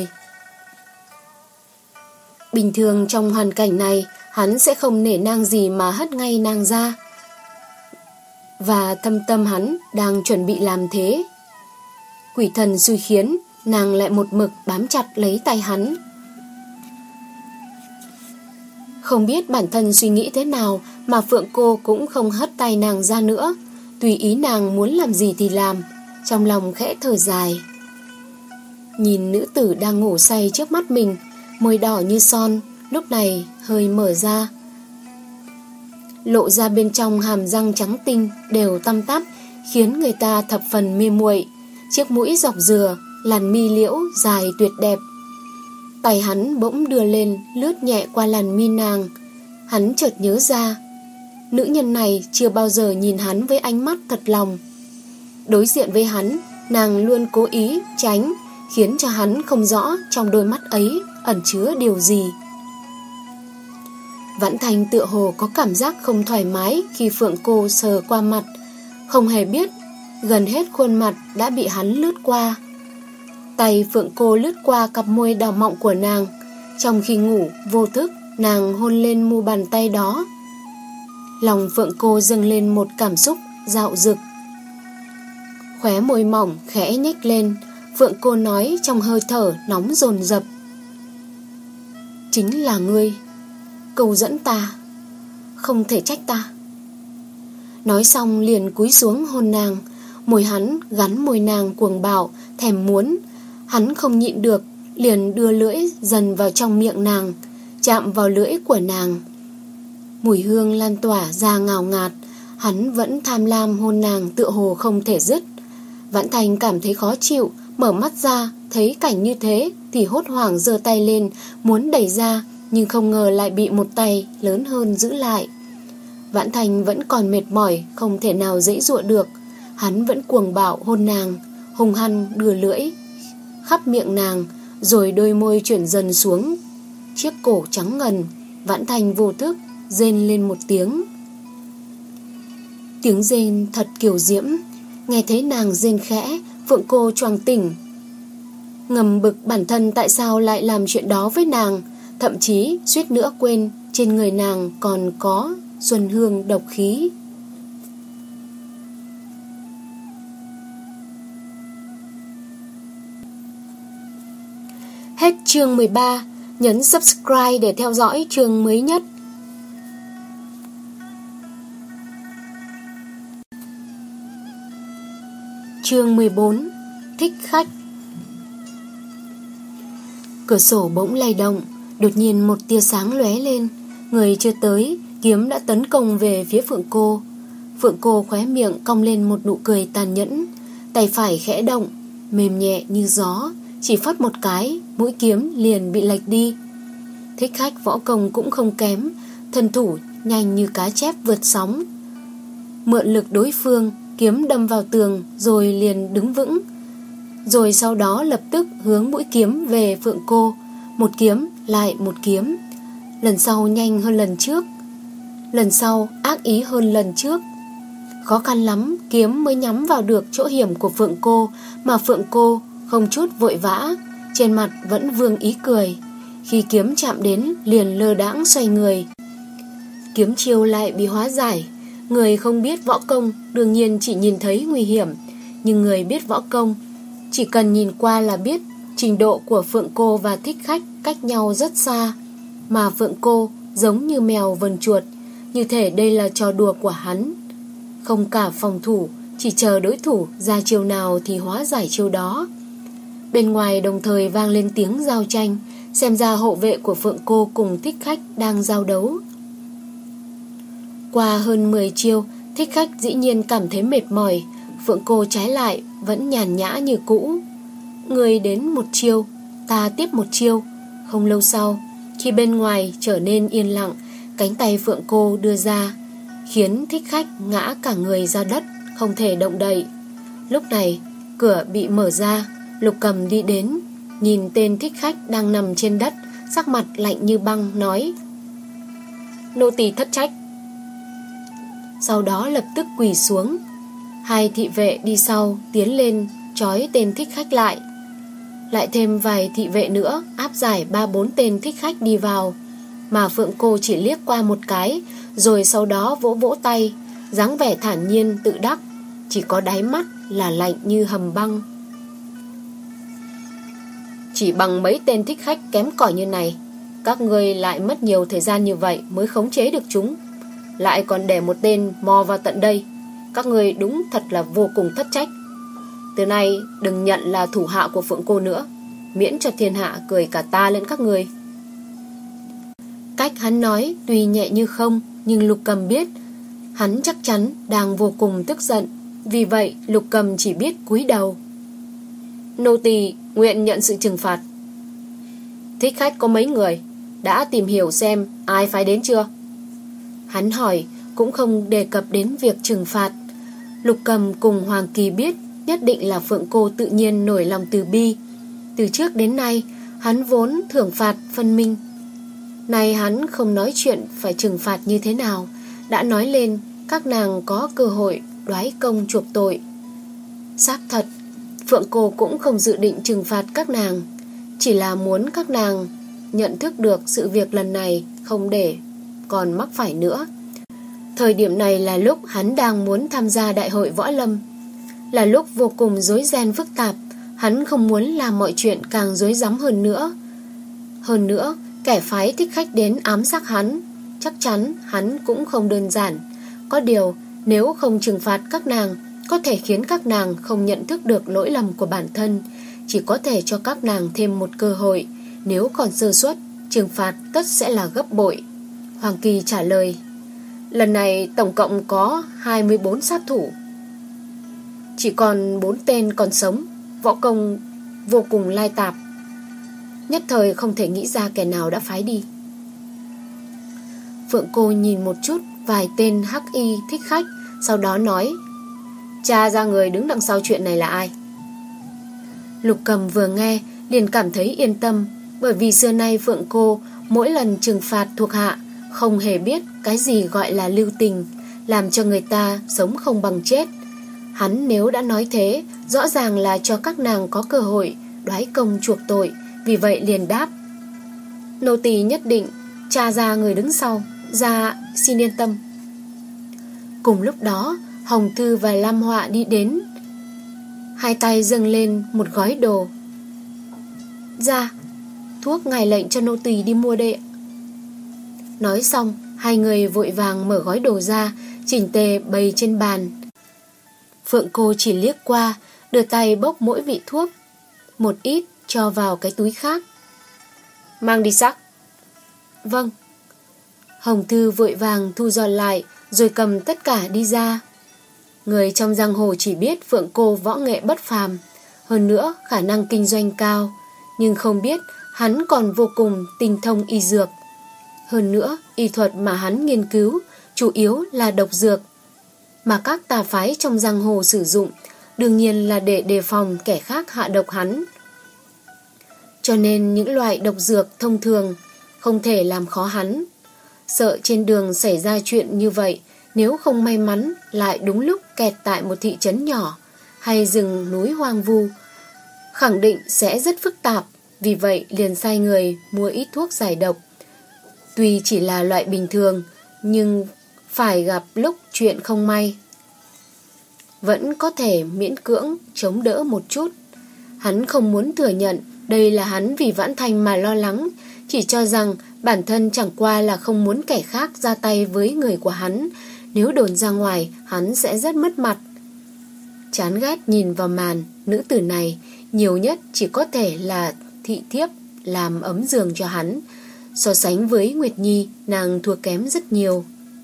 Speaker 1: Bình thường trong hoàn cảnh này, hắn sẽ không nể nang gì mà hất ngay nàng ra. Và thâm tâm hắn đang chuẩn bị làm thế. Quỷ thần xui khiến, nàng lại một mực bám chặt lấy tay hắn. Không biết bản thân suy nghĩ thế nào mà Phượng Cô cũng không hất tay nàng ra nữa, tùy ý nàng muốn làm gì thì làm, trong lòng khẽ thở dài. Nhìn nữ tử đang ngủ say trước mắt mình, môi đỏ như son, lúc này hơi mở ra, lộ ra bên trong hàm răng trắng tinh đều tăm tắp, khiến người ta thập phần mê muội. Chiếc mũi dọc dừa, làn mi liễu dài tuyệt đẹp. Tay hắn bỗng đưa lên, lướt nhẹ qua làn mi nàng. Hắn chợt nhớ ra, nữ nhân này chưa bao giờ nhìn hắn với ánh mắt thật lòng. Đối diện với hắn, nàng luôn cố ý tránh, khiến cho hắn không rõ trong đôi mắt ấy ẩn chứa điều gì. Vãn Thanh tựa hồ có cảm giác không thoải mái khi Phượng Cô sờ qua mặt, không hề biết gần hết khuôn mặt đã bị hắn lướt qua. Tay Phượng Cô lướt qua cặp môi đỏ mọng của nàng. Trong khi ngủ, vô thức nàng hôn lên mu bàn tay đó. Lòng Phượng Cô dâng lên một cảm xúc dạo dực. Khóe môi mỏng khẽ nhếch lên, Phượng Cô nói trong hơi thở nóng dồn dập: "Chính là ngươi cầu dẫn ta, không thể trách ta." Nói xong liền cúi xuống hôn nàng. Môi hắn gắn môi nàng cuồng bạo, thèm muốn. Hắn không nhịn được, liền đưa lưỡi dần vào trong miệng nàng, chạm vào lưỡi của nàng. Mùi hương lan tỏa ra ngào ngạt. Hắn vẫn tham lam hôn nàng tựa hồ không thể dứt. Vãn Thanh cảm thấy khó chịu, mở mắt ra, thấy cảnh như thế thì hốt hoảng giơ tay lên muốn đẩy ra, nhưng không ngờ lại bị một tay lớn hơn giữ lại. Vãn Thành vẫn còn mệt mỏi, không thể nào giãy giụa được. Hắn vẫn cuồng bạo hôn nàng, hung hăng đưa lưỡi khắp miệng nàng, rồi đôi môi chuyển dần xuống chiếc cổ trắng ngần. Vãn Thành vô thức rên lên một tiếng. Tiếng rên thật kiều diễm. Nghe thấy nàng rên khẽ, Phượng Cô choàng tỉnh, ngầm bực bản thân tại sao lại làm chuyện đó với nàng, thậm chí suýt nữa quên trên người nàng còn có xuân hương độc khí. Hết chương mười ba. Nhấn subscribe để theo dõi chương mới nhất. Chương mười bốn. Thích khách. Cửa sổ bỗng lay động, đột nhiên một tia sáng lóe lên. Người chưa tới, kiếm đã tấn công về phía Phượng Cô. Phượng Cô khóe miệng cong lên một nụ cười tàn nhẫn, tay phải khẽ động, mềm nhẹ như gió, chỉ phất một cái, mũi kiếm liền bị lệch đi. Thích khách võ công cũng không kém, thân thủ nhanh như cá chép vượt sóng. Mượn lực đối phương, kiếm đâm vào tường rồi liền đứng vững. Rồi sau đó lập tức hướng mũi kiếm về Phượng Cô. Một kiếm lại một kiếm. Lần sau nhanh hơn lần trước, lần sau ác ý hơn lần trước. Khó khăn lắm kiếm mới nhắm vào được chỗ hiểm của Phượng Cô, mà Phượng Cô không chút vội vã, trên mặt vẫn vương ý cười. Khi kiếm chạm đến liền lơ đãng xoay người. Kiếm chiêu lại bị hóa giải. Người không biết võ công đương nhiên chỉ nhìn thấy nguy hiểm, nhưng người biết võ công chỉ cần nhìn qua là biết trình độ của Phượng Cô và thích khách cách nhau rất xa. Mà Phượng Cô giống như mèo vờn chuột, như thể đây là trò đùa của hắn. Không cả phòng thủ, chỉ chờ đối thủ ra chiêu nào thì hóa giải chiêu đó. Bên ngoài đồng thời vang lên tiếng giao tranh, xem ra hộ vệ của Phượng Cô cùng thích khách đang giao đấu. Qua hơn mười chiêu, thích khách dĩ nhiên cảm thấy mệt mỏi. Phượng Cô trái lại vẫn nhàn nhã như cũ. Người đến một chiêu, ta tiếp một chiêu. Không lâu sau, khi bên ngoài trở nên yên lặng, cánh tay Phượng Cô đưa ra, khiến thích khách ngã cả người ra đất, không thể động đậy. Lúc này cửa bị mở ra, Lục Cầm đi đến, nhìn tên thích khách đang nằm trên đất, sắc mặt lạnh như băng, nói: nô tỳ thất trách. Sau đó lập tức quỳ xuống. Hai thị vệ đi sau tiến lên trói tên thích khách lại. Lại thêm vài thị vệ nữa áp giải ba bốn tên thích khách đi vào. Mà Phượng Cô chỉ liếc qua một cái, rồi sau đó vỗ vỗ tay, dáng vẻ thản nhiên tự đắc, chỉ có đáy mắt là lạnh như hầm băng. Chỉ bằng mấy tên thích khách kém cỏi như này, các ngươi lại mất nhiều thời gian như vậy mới khống chế được chúng, lại còn để một tên mò vào tận đây. Các ngươi đúng thật là vô cùng thất trách. Từ nay đừng nhận là thủ hạ của Phượng Cô nữa, miễn cho thiên hạ cười cả ta lên các ngươi. Cách hắn nói tuy nhẹ như không, nhưng Lục Cầm biết hắn chắc chắn đang vô cùng tức giận. Vì vậy Lục Cầm chỉ biết cúi đầu. Nô tỳ nguyện nhận sự trừng phạt. Thích khách có mấy người, đã tìm hiểu xem ai phái đến chưa? Hắn hỏi, cũng không đề cập đến việc trừng phạt. Lục Cầm cùng Hoàng Kỳ biết nhất định là Phượng Cô tự nhiên nổi lòng từ bi. Từ trước đến nay hắn vốn thưởng phạt phân minh. Nay hắn không nói chuyện phải trừng phạt như thế nào, đã nói lên các nàng có cơ hội đoái công chuộc tội. Xác thật, Phượng Cô cũng không dự định trừng phạt các nàng, chỉ là muốn các nàng nhận thức được sự việc lần này không để còn mắc phải nữa. Thời điểm này là lúc hắn đang muốn tham gia đại hội võ lâm, là lúc vô cùng rối ren phức tạp. Hắn không muốn làm mọi chuyện càng rối rắm hơn nữa. Hơn nữa, kẻ phái thích khách đến ám sát hắn, chắc chắn hắn cũng không đơn giản. Có điều, nếu không trừng phạt các nàng, có thể khiến các nàng không nhận thức được lỗi lầm của bản thân, chỉ có thể cho các nàng thêm một cơ hội. Nếu còn sơ suất, trừng phạt tất sẽ là gấp bội. Hoàng Kỳ trả lời: lần này tổng cộng có hai mươi bốn sát thủ, chỉ còn bốn tên còn sống, võ công vô cùng lai tạp, nhất thời không thể nghĩ ra kẻ nào đã phái đi. Phượng Cô nhìn một chút vài tên hắc y thích khách, sau đó nói: "Tra ra người đứng đằng sau chuyện này là ai." Lục Cầm vừa nghe liền cảm thấy yên tâm, bởi vì xưa nay Phượng Cô mỗi lần trừng phạt thuộc hạ không hề biết cái gì gọi là lưu tình, làm cho người ta sống không bằng chết. Hắn nếu đã nói thế, rõ ràng là cho các nàng có cơ hội đoái công chuộc tội, vì vậy liền đáp: "Nô tỳ nhất định tra ra người đứng sau, dạ xin yên tâm." Cùng lúc đó, Hồng Thư và Lam Họa đi đến, hai tay dâng lên một gói đồ. "Dạ, thuốc ngài lệnh cho nô tỳ đi mua đây." Nói xong, hai người vội vàng mở gói đồ ra, chỉnh tề bày trên bàn. Phượng Cô chỉ liếc qua, đưa tay bốc mỗi vị thuốc, một ít cho vào cái túi khác. "Mang đi sắc." "Vâng." Hồng Thư vội vàng thu dọn lại, rồi cầm tất cả đi ra. Người trong giang hồ chỉ biết Phượng Cô võ nghệ bất phàm, hơn nữa khả năng kinh doanh cao, nhưng không biết hắn còn vô cùng tinh thông y dược. Hơn nữa, y thuật mà hắn nghiên cứu chủ yếu là độc dược, mà các tà phái trong giang hồ sử dụng đương nhiên là để đề phòng kẻ khác hạ độc hắn. Cho nên những loại độc dược thông thường không thể làm khó hắn. Sợ trên đường xảy ra chuyện như vậy, nếu không may mắn lại đúng lúc kẹt tại một thị trấn nhỏ hay rừng núi hoang vu, khẳng định sẽ rất phức tạp. Vì vậy liền sai người mua ít thuốc giải độc. Tuy chỉ là loại bình thường, nhưng phải gặp lúc chuyện không may, vẫn có thể miễn cưỡng chống đỡ một chút. Hắn không muốn thừa nhận đây là hắn vì Vãn Thành mà lo lắng, chỉ cho rằng bản thân chẳng qua là không muốn kẻ khác ra tay với người của hắn. Nếu đồn ra ngoài, hắn sẽ rất mất mặt. Chán ghét nhìn vào màn, nữ tử này nhiều nhất chỉ có thể là thị thiếp làm ấm giường cho hắn. So sánh với Nguyệt Nhi, nàng thua kém rất nhiều.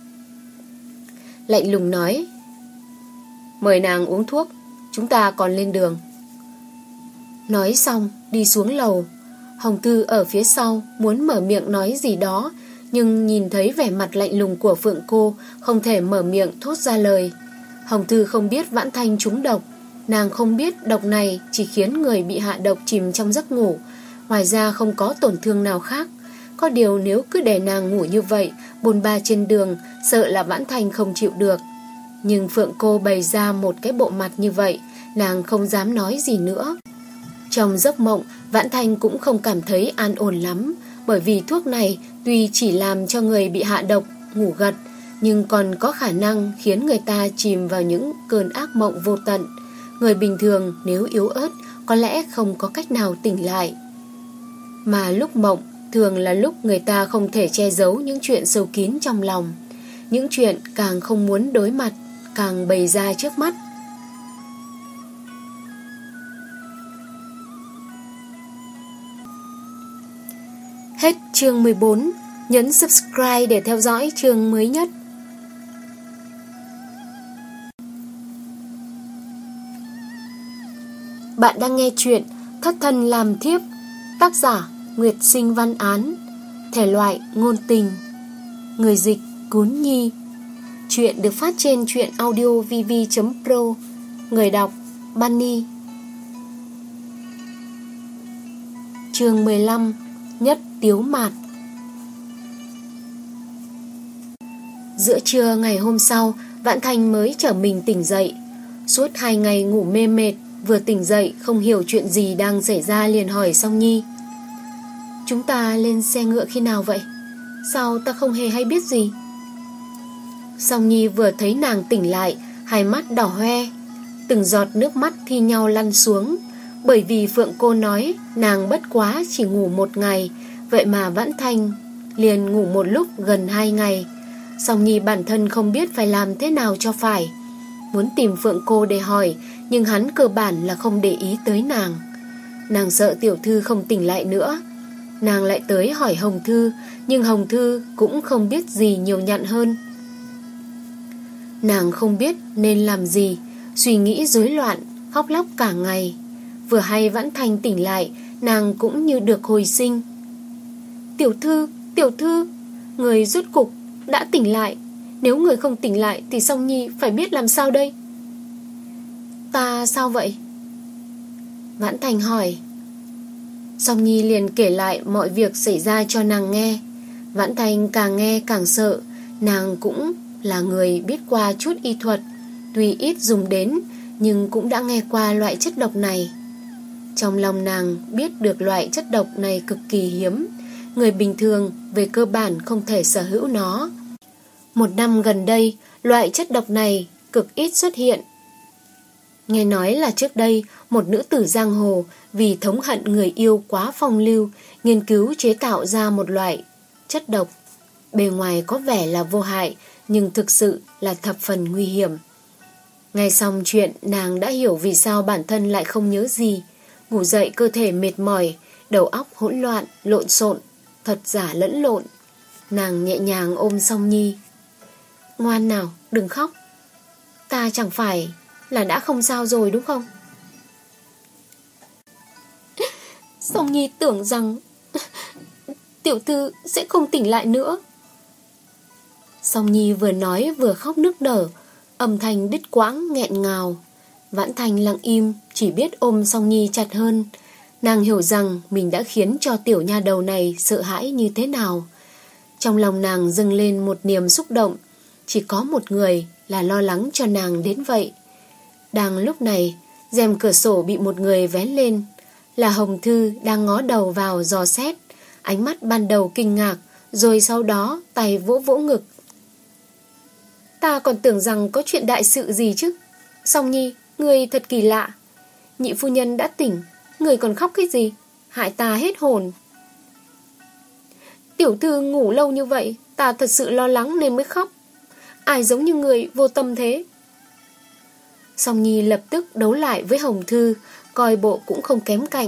Speaker 1: Lạnh lùng nói: "Mời nàng uống thuốc, chúng ta còn lên đường." Nói xong đi xuống lầu. Hồng Thư ở phía sau muốn mở miệng nói gì đó, nhưng nhìn thấy vẻ mặt lạnh lùng của Phượng Cô, không thể mở miệng thốt ra lời. Hồng Thư không biết Vãn Thanh trúng độc, nàng không biết độc này chỉ khiến người bị hạ độc chìm trong giấc ngủ, ngoài ra không có tổn thương nào khác. Có điều nếu cứ để nàng ngủ như vậy, bôn ba trên đường, sợ là Vãn Thanh không chịu được. Nhưng Phượng Cô bày ra một cái bộ mặt như vậy, nàng không dám nói gì nữa. Trong giấc mộng, Vãn Thanh cũng không cảm thấy an ổn lắm, bởi vì thuốc này tuy chỉ làm cho người bị hạ độc ngủ gật, nhưng còn có khả năng khiến người ta chìm vào những cơn ác mộng vô tận. Người bình thường nếu yếu ớt có lẽ không có cách nào tỉnh lại. Mà lúc mộng thường là lúc người ta không thể che giấu những chuyện sâu kín trong lòng, những chuyện càng không muốn đối mặt càng bày ra trước mắt. Hết chương mười bốn. Nhấn subscribe để theo dõi chương mới nhất. Bạn đang nghe chuyện Thất Thân Làm Thiếp, tác giả Nguyệt Sinh Văn Án, thể loại ngôn tình, người dịch Cún Nhi. Chuyện được phát trên truyện audio vv chấm pro, người đọc Bunny. Chương mười lăm. Nhất Tiếu Mạt. Giữa trưa ngày hôm sau, Vãn Thanh mới trở mình tỉnh dậy. Suốt hai ngày ngủ mê mệt, vừa tỉnh dậy không hiểu chuyện gì đang xảy ra liền hỏi Song Nhi: "Chúng ta lên xe ngựa khi nào vậy? Sao ta không hề hay biết gì?" Song Nhi vừa thấy nàng tỉnh lại, hai mắt đỏ hoe, từng giọt nước mắt thi nhau lăn xuống. Bởi vì Phượng Cô nói nàng bất quá chỉ ngủ một ngày, vậy mà Vãn Thanh liền ngủ một lúc gần hai ngày. Song Nhi bản thân không biết phải làm thế nào cho phải, muốn tìm Phượng Cô để hỏi, nhưng hắn cơ bản là không để ý tới nàng. Nàng sợ tiểu thư không tỉnh lại nữa. Nàng lại tới hỏi Hồng Thư, nhưng Hồng Thư cũng không biết gì nhiều nhặn hơn. Nàng không biết nên làm gì, suy nghĩ rối loạn, khóc lóc cả ngày. Vừa hay Vãn Thanh tỉnh lại, nàng cũng như được hồi sinh. "Tiểu thư, tiểu thư, người rốt cục đã tỉnh lại, Nếu người không tỉnh lại thì Song Nhi phải biết làm sao đây? Ta sao vậy? Vãn Thành hỏi. Song Nhi liền kể lại mọi việc xảy ra cho nàng nghe. Vãn Thành càng nghe càng sợ. Nàng cũng là người biết qua chút y thuật, tuy ít dùng đến nhưng cũng đã nghe qua loại chất độc này. Trong lòng nàng biết được loại chất độc này cực kỳ hiếm, người bình thường về cơ bản không thể sở hữu nó. Một năm gần đây, loại chất độc này cực ít xuất hiện. Nghe nói là trước đây, một nữ tử giang hồ vì thống hận người yêu quá phong lưu, nghiên cứu chế tạo ra một loại chất độc. Bề ngoài có vẻ là vô hại, nhưng thực sự là thập phần nguy hiểm. Nghe xong chuyện, nàng đã hiểu vì sao bản thân lại không nhớ gì. Ngủ dậy cơ thể mệt mỏi, đầu óc hỗn loạn, lộn xộn, thật giả lẫn lộn. Nàng nhẹ nhàng ôm Song Nhi. Ngoan nào, đừng khóc. Ta chẳng phải là đã không sao rồi đúng không? Song Nhi tưởng rằng tiểu thư sẽ không tỉnh lại nữa. Song Nhi vừa nói vừa khóc nức nở, âm thanh đứt quãng nghẹn ngào. Vãn Thành lặng im, chỉ biết ôm Song Nhi chặt hơn. Nàng hiểu rằng mình đã khiến cho tiểu nha đầu này sợ hãi như thế nào. Trong lòng nàng dâng lên một niềm xúc động. Chỉ có một người là lo lắng cho nàng đến vậy. Đang lúc này, rèm cửa sổ bị một người vén lên. Là Hồng Thư đang ngó đầu vào dò xét. Ánh mắt ban đầu kinh ngạc, rồi sau đó tay vỗ vỗ ngực. Ta còn tưởng rằng có chuyện đại sự gì chứ. Song Nhi, người thật kỳ lạ. Nhị phu nhân đã tỉnh, người còn khóc cái gì? Hại ta hết hồn. Tiểu thư ngủ lâu như vậy, ta thật sự lo lắng nên mới khóc. Ai giống như người vô tâm thế? Song Nhi lập tức đấu lại với Hồng Thư, coi bộ cũng không kém cạnh.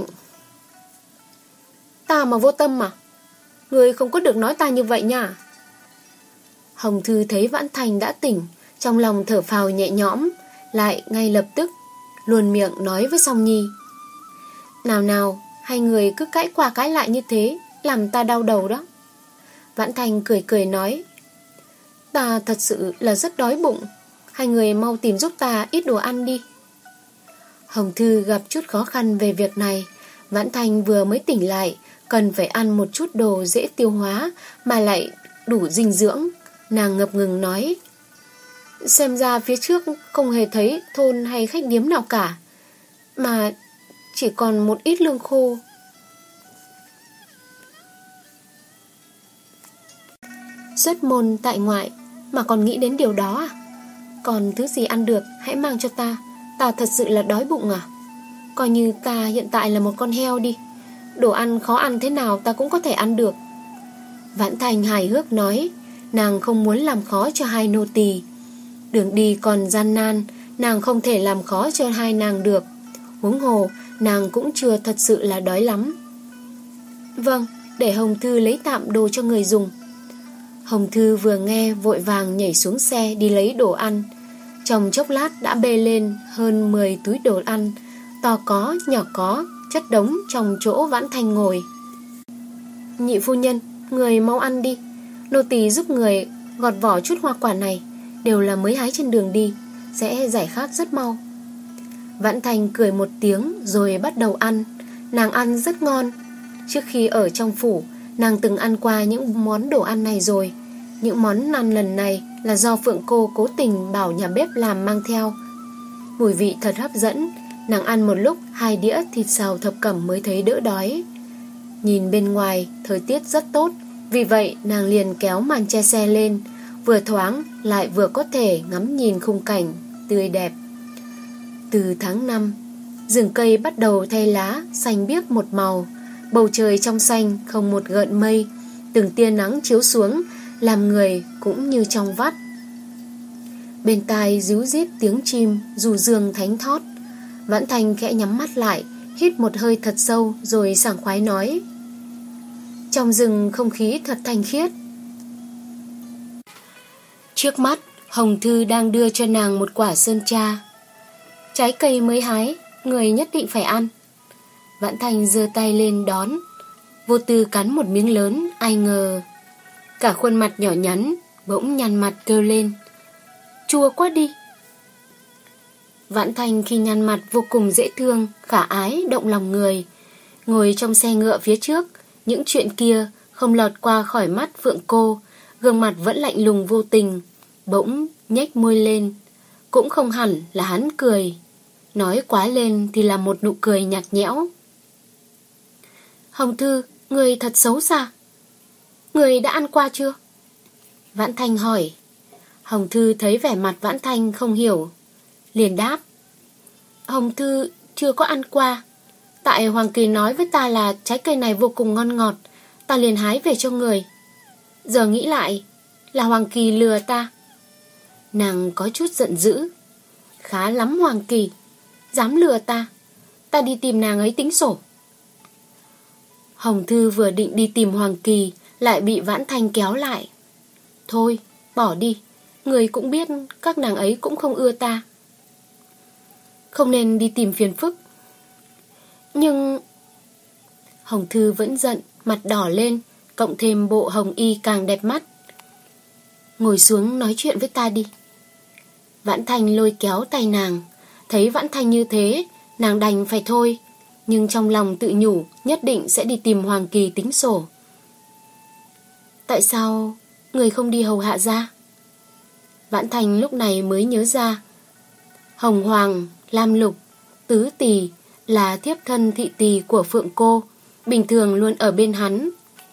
Speaker 1: Ta mà vô tâm mà? Người không có được nói ta như vậy nha. Hồng Thư thấy Vãn Thành đã tỉnh, trong lòng thở phào nhẹ nhõm, lại ngay lập tức luồn miệng nói với Song Nhi. Nào nào, hai người cứ cãi qua cãi lại như thế, làm ta đau đầu đó. Vãn Thành cười cười nói. Ta thật sự là rất đói bụng, hai người mau tìm giúp ta ít đồ ăn đi. Hồng Thư gặp chút khó khăn về việc này. Vãn Thành vừa mới tỉnh lại, cần phải ăn một chút đồ dễ tiêu hóa mà lại đủ dinh dưỡng. Nàng ngập ngừng nói. Xem ra phía trước không hề thấy thôn hay khách điếm nào cả, mà chỉ còn một ít lương khô. Xuất môn tại ngoại mà còn nghĩ đến điều đó à? Còn thứ gì ăn được hãy mang cho ta. Ta thật sự là đói bụng à. Coi như ta hiện tại là một con heo đi, đồ ăn khó ăn thế nào ta cũng có thể ăn được. Vãn Thành hài hước nói. Nàng không muốn làm khó cho hai nô tỳ. Đường đi còn gian nan, nàng không thể làm khó cho hai nàng được. Huống hồ nàng cũng chưa thật sự là đói lắm. Vâng, để Hồng Thư lấy tạm đồ cho người dùng. Hồng Thư vừa nghe vội vàng nhảy xuống xe đi lấy đồ ăn. Trong chốc lát đã bê lên hơn mười túi đồ ăn, to có nhỏ có, chất đống trong chỗ Vãn Thành ngồi. Nhị phu nhân, người mau ăn đi. Nô tỳ giúp người gọt vỏ chút hoa quả này, đều là mới hái trên đường đi, sẽ giải khát rất mau. Vãn Thành cười một tiếng rồi bắt đầu ăn. Nàng ăn rất ngon. Trước khi ở trong phủ, nàng từng ăn qua những món đồ ăn này rồi. Những món ăn lần này là do Phượng cô cố tình bảo nhà bếp làm mang theo. Mùi vị thật hấp dẫn. Nàng ăn một lúc hai đĩa thịt xào thập cẩm mới thấy đỡ đói. Nhìn bên ngoài thời tiết rất tốt, vì vậy nàng liền kéo màn che xe lên, vừa thoáng lại vừa có thể ngắm nhìn khung cảnh tươi đẹp. Từ tháng năm, rừng cây bắt đầu thay lá xanh biếc một màu. Bầu trời trong xanh không một gợn mây, từng tia nắng chiếu xuống làm người cũng như trong vắt. Bên tai ríu rít tiếng chim du dương thánh thót. Vãn Thành khẽ nhắm mắt lại, hít một hơi thật sâu rồi sảng khoái nói. Trong rừng không khí thật thanh khiết. Trước mắt Hồng Thư đang đưa cho nàng một quả sơn tra. Trái cây mới hái, người nhất định phải ăn. Vãn Thành giơ tay lên đón, vô tư cắn một miếng lớn. Ai ngờ cả khuôn mặt nhỏ nhắn bỗng nhăn mặt kêu lên: Chua quá đi. Vãn Thanh khi nhăn mặt vô cùng dễ thương, khả ái, động lòng người. Ngồi trong xe ngựa phía trước, những chuyện kia không lọt qua khỏi mắt Phượng Cô, gương mặt vẫn lạnh lùng vô tình. Bỗng nhếch môi lên, cũng không hẳn là hắn cười, nói quá lên thì là một nụ cười nhạt nhẽo. Hồng Thư, người thật xấu xa. Người đã ăn qua chưa? Vãn Thanh hỏi. Hồng Thư thấy vẻ mặt Vãn Thanh không hiểu, liền đáp: Hồng Thư chưa có ăn qua. Tại Hoàng Kỳ nói với ta là trái cây này vô cùng ngon ngọt, ta liền hái về cho người. Giờ nghĩ lại là Hoàng Kỳ lừa ta. Nàng có chút giận dữ. Khá lắm Hoàng Kỳ, dám lừa ta. Ta đi tìm nàng ấy tính sổ. Hồng Thư vừa định đi tìm Hoàng Kỳ, lại bị Vãn Thanh kéo lại. Thôi, bỏ đi. Người cũng biết các nàng ấy cũng không ưa ta. Không nên đi tìm phiền phức. Nhưng... Hồng Thư vẫn giận, mặt đỏ lên, cộng thêm bộ hồng y càng đẹp mắt. Ngồi xuống nói chuyện với ta đi. Vãn Thanh lôi kéo tay nàng. Thấy Vãn Thanh như thế, nàng đành phải thôi, nhưng trong lòng tự nhủ nhất định sẽ đi tìm Hoàng Kỳ tính sổ. Tại sao người không đi hầu hạ ra? Vãn Thanh lúc này mới nhớ ra Hồng Hoàng, Lam Lục, Tứ Tỳ là thiếp thân thị tỳ của Phượng Cô, bình thường luôn ở bên hắn.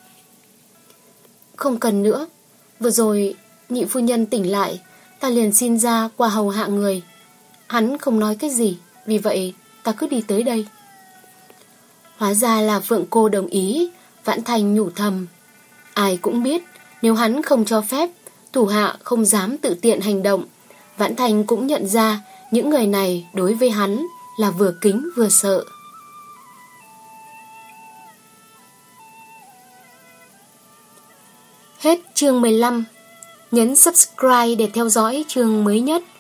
Speaker 1: Không cần nữa. Vừa rồi nhị phu nhân tỉnh lại, ta liền xin ra qua hầu hạ người. Hắn không nói cái gì, vì vậy ta cứ đi tới đây. Hóa ra là Phượng Cô đồng ý. Vãn Thanh nhủ thầm, ai cũng biết nếu hắn không cho phép, thủ hạ không dám tự tiện hành động. Vãn Thanh cũng nhận ra những người này đối với hắn là vừa kính vừa sợ. Hết chương mười lăm. Nhấn subscribe để theo dõi chương mới nhất.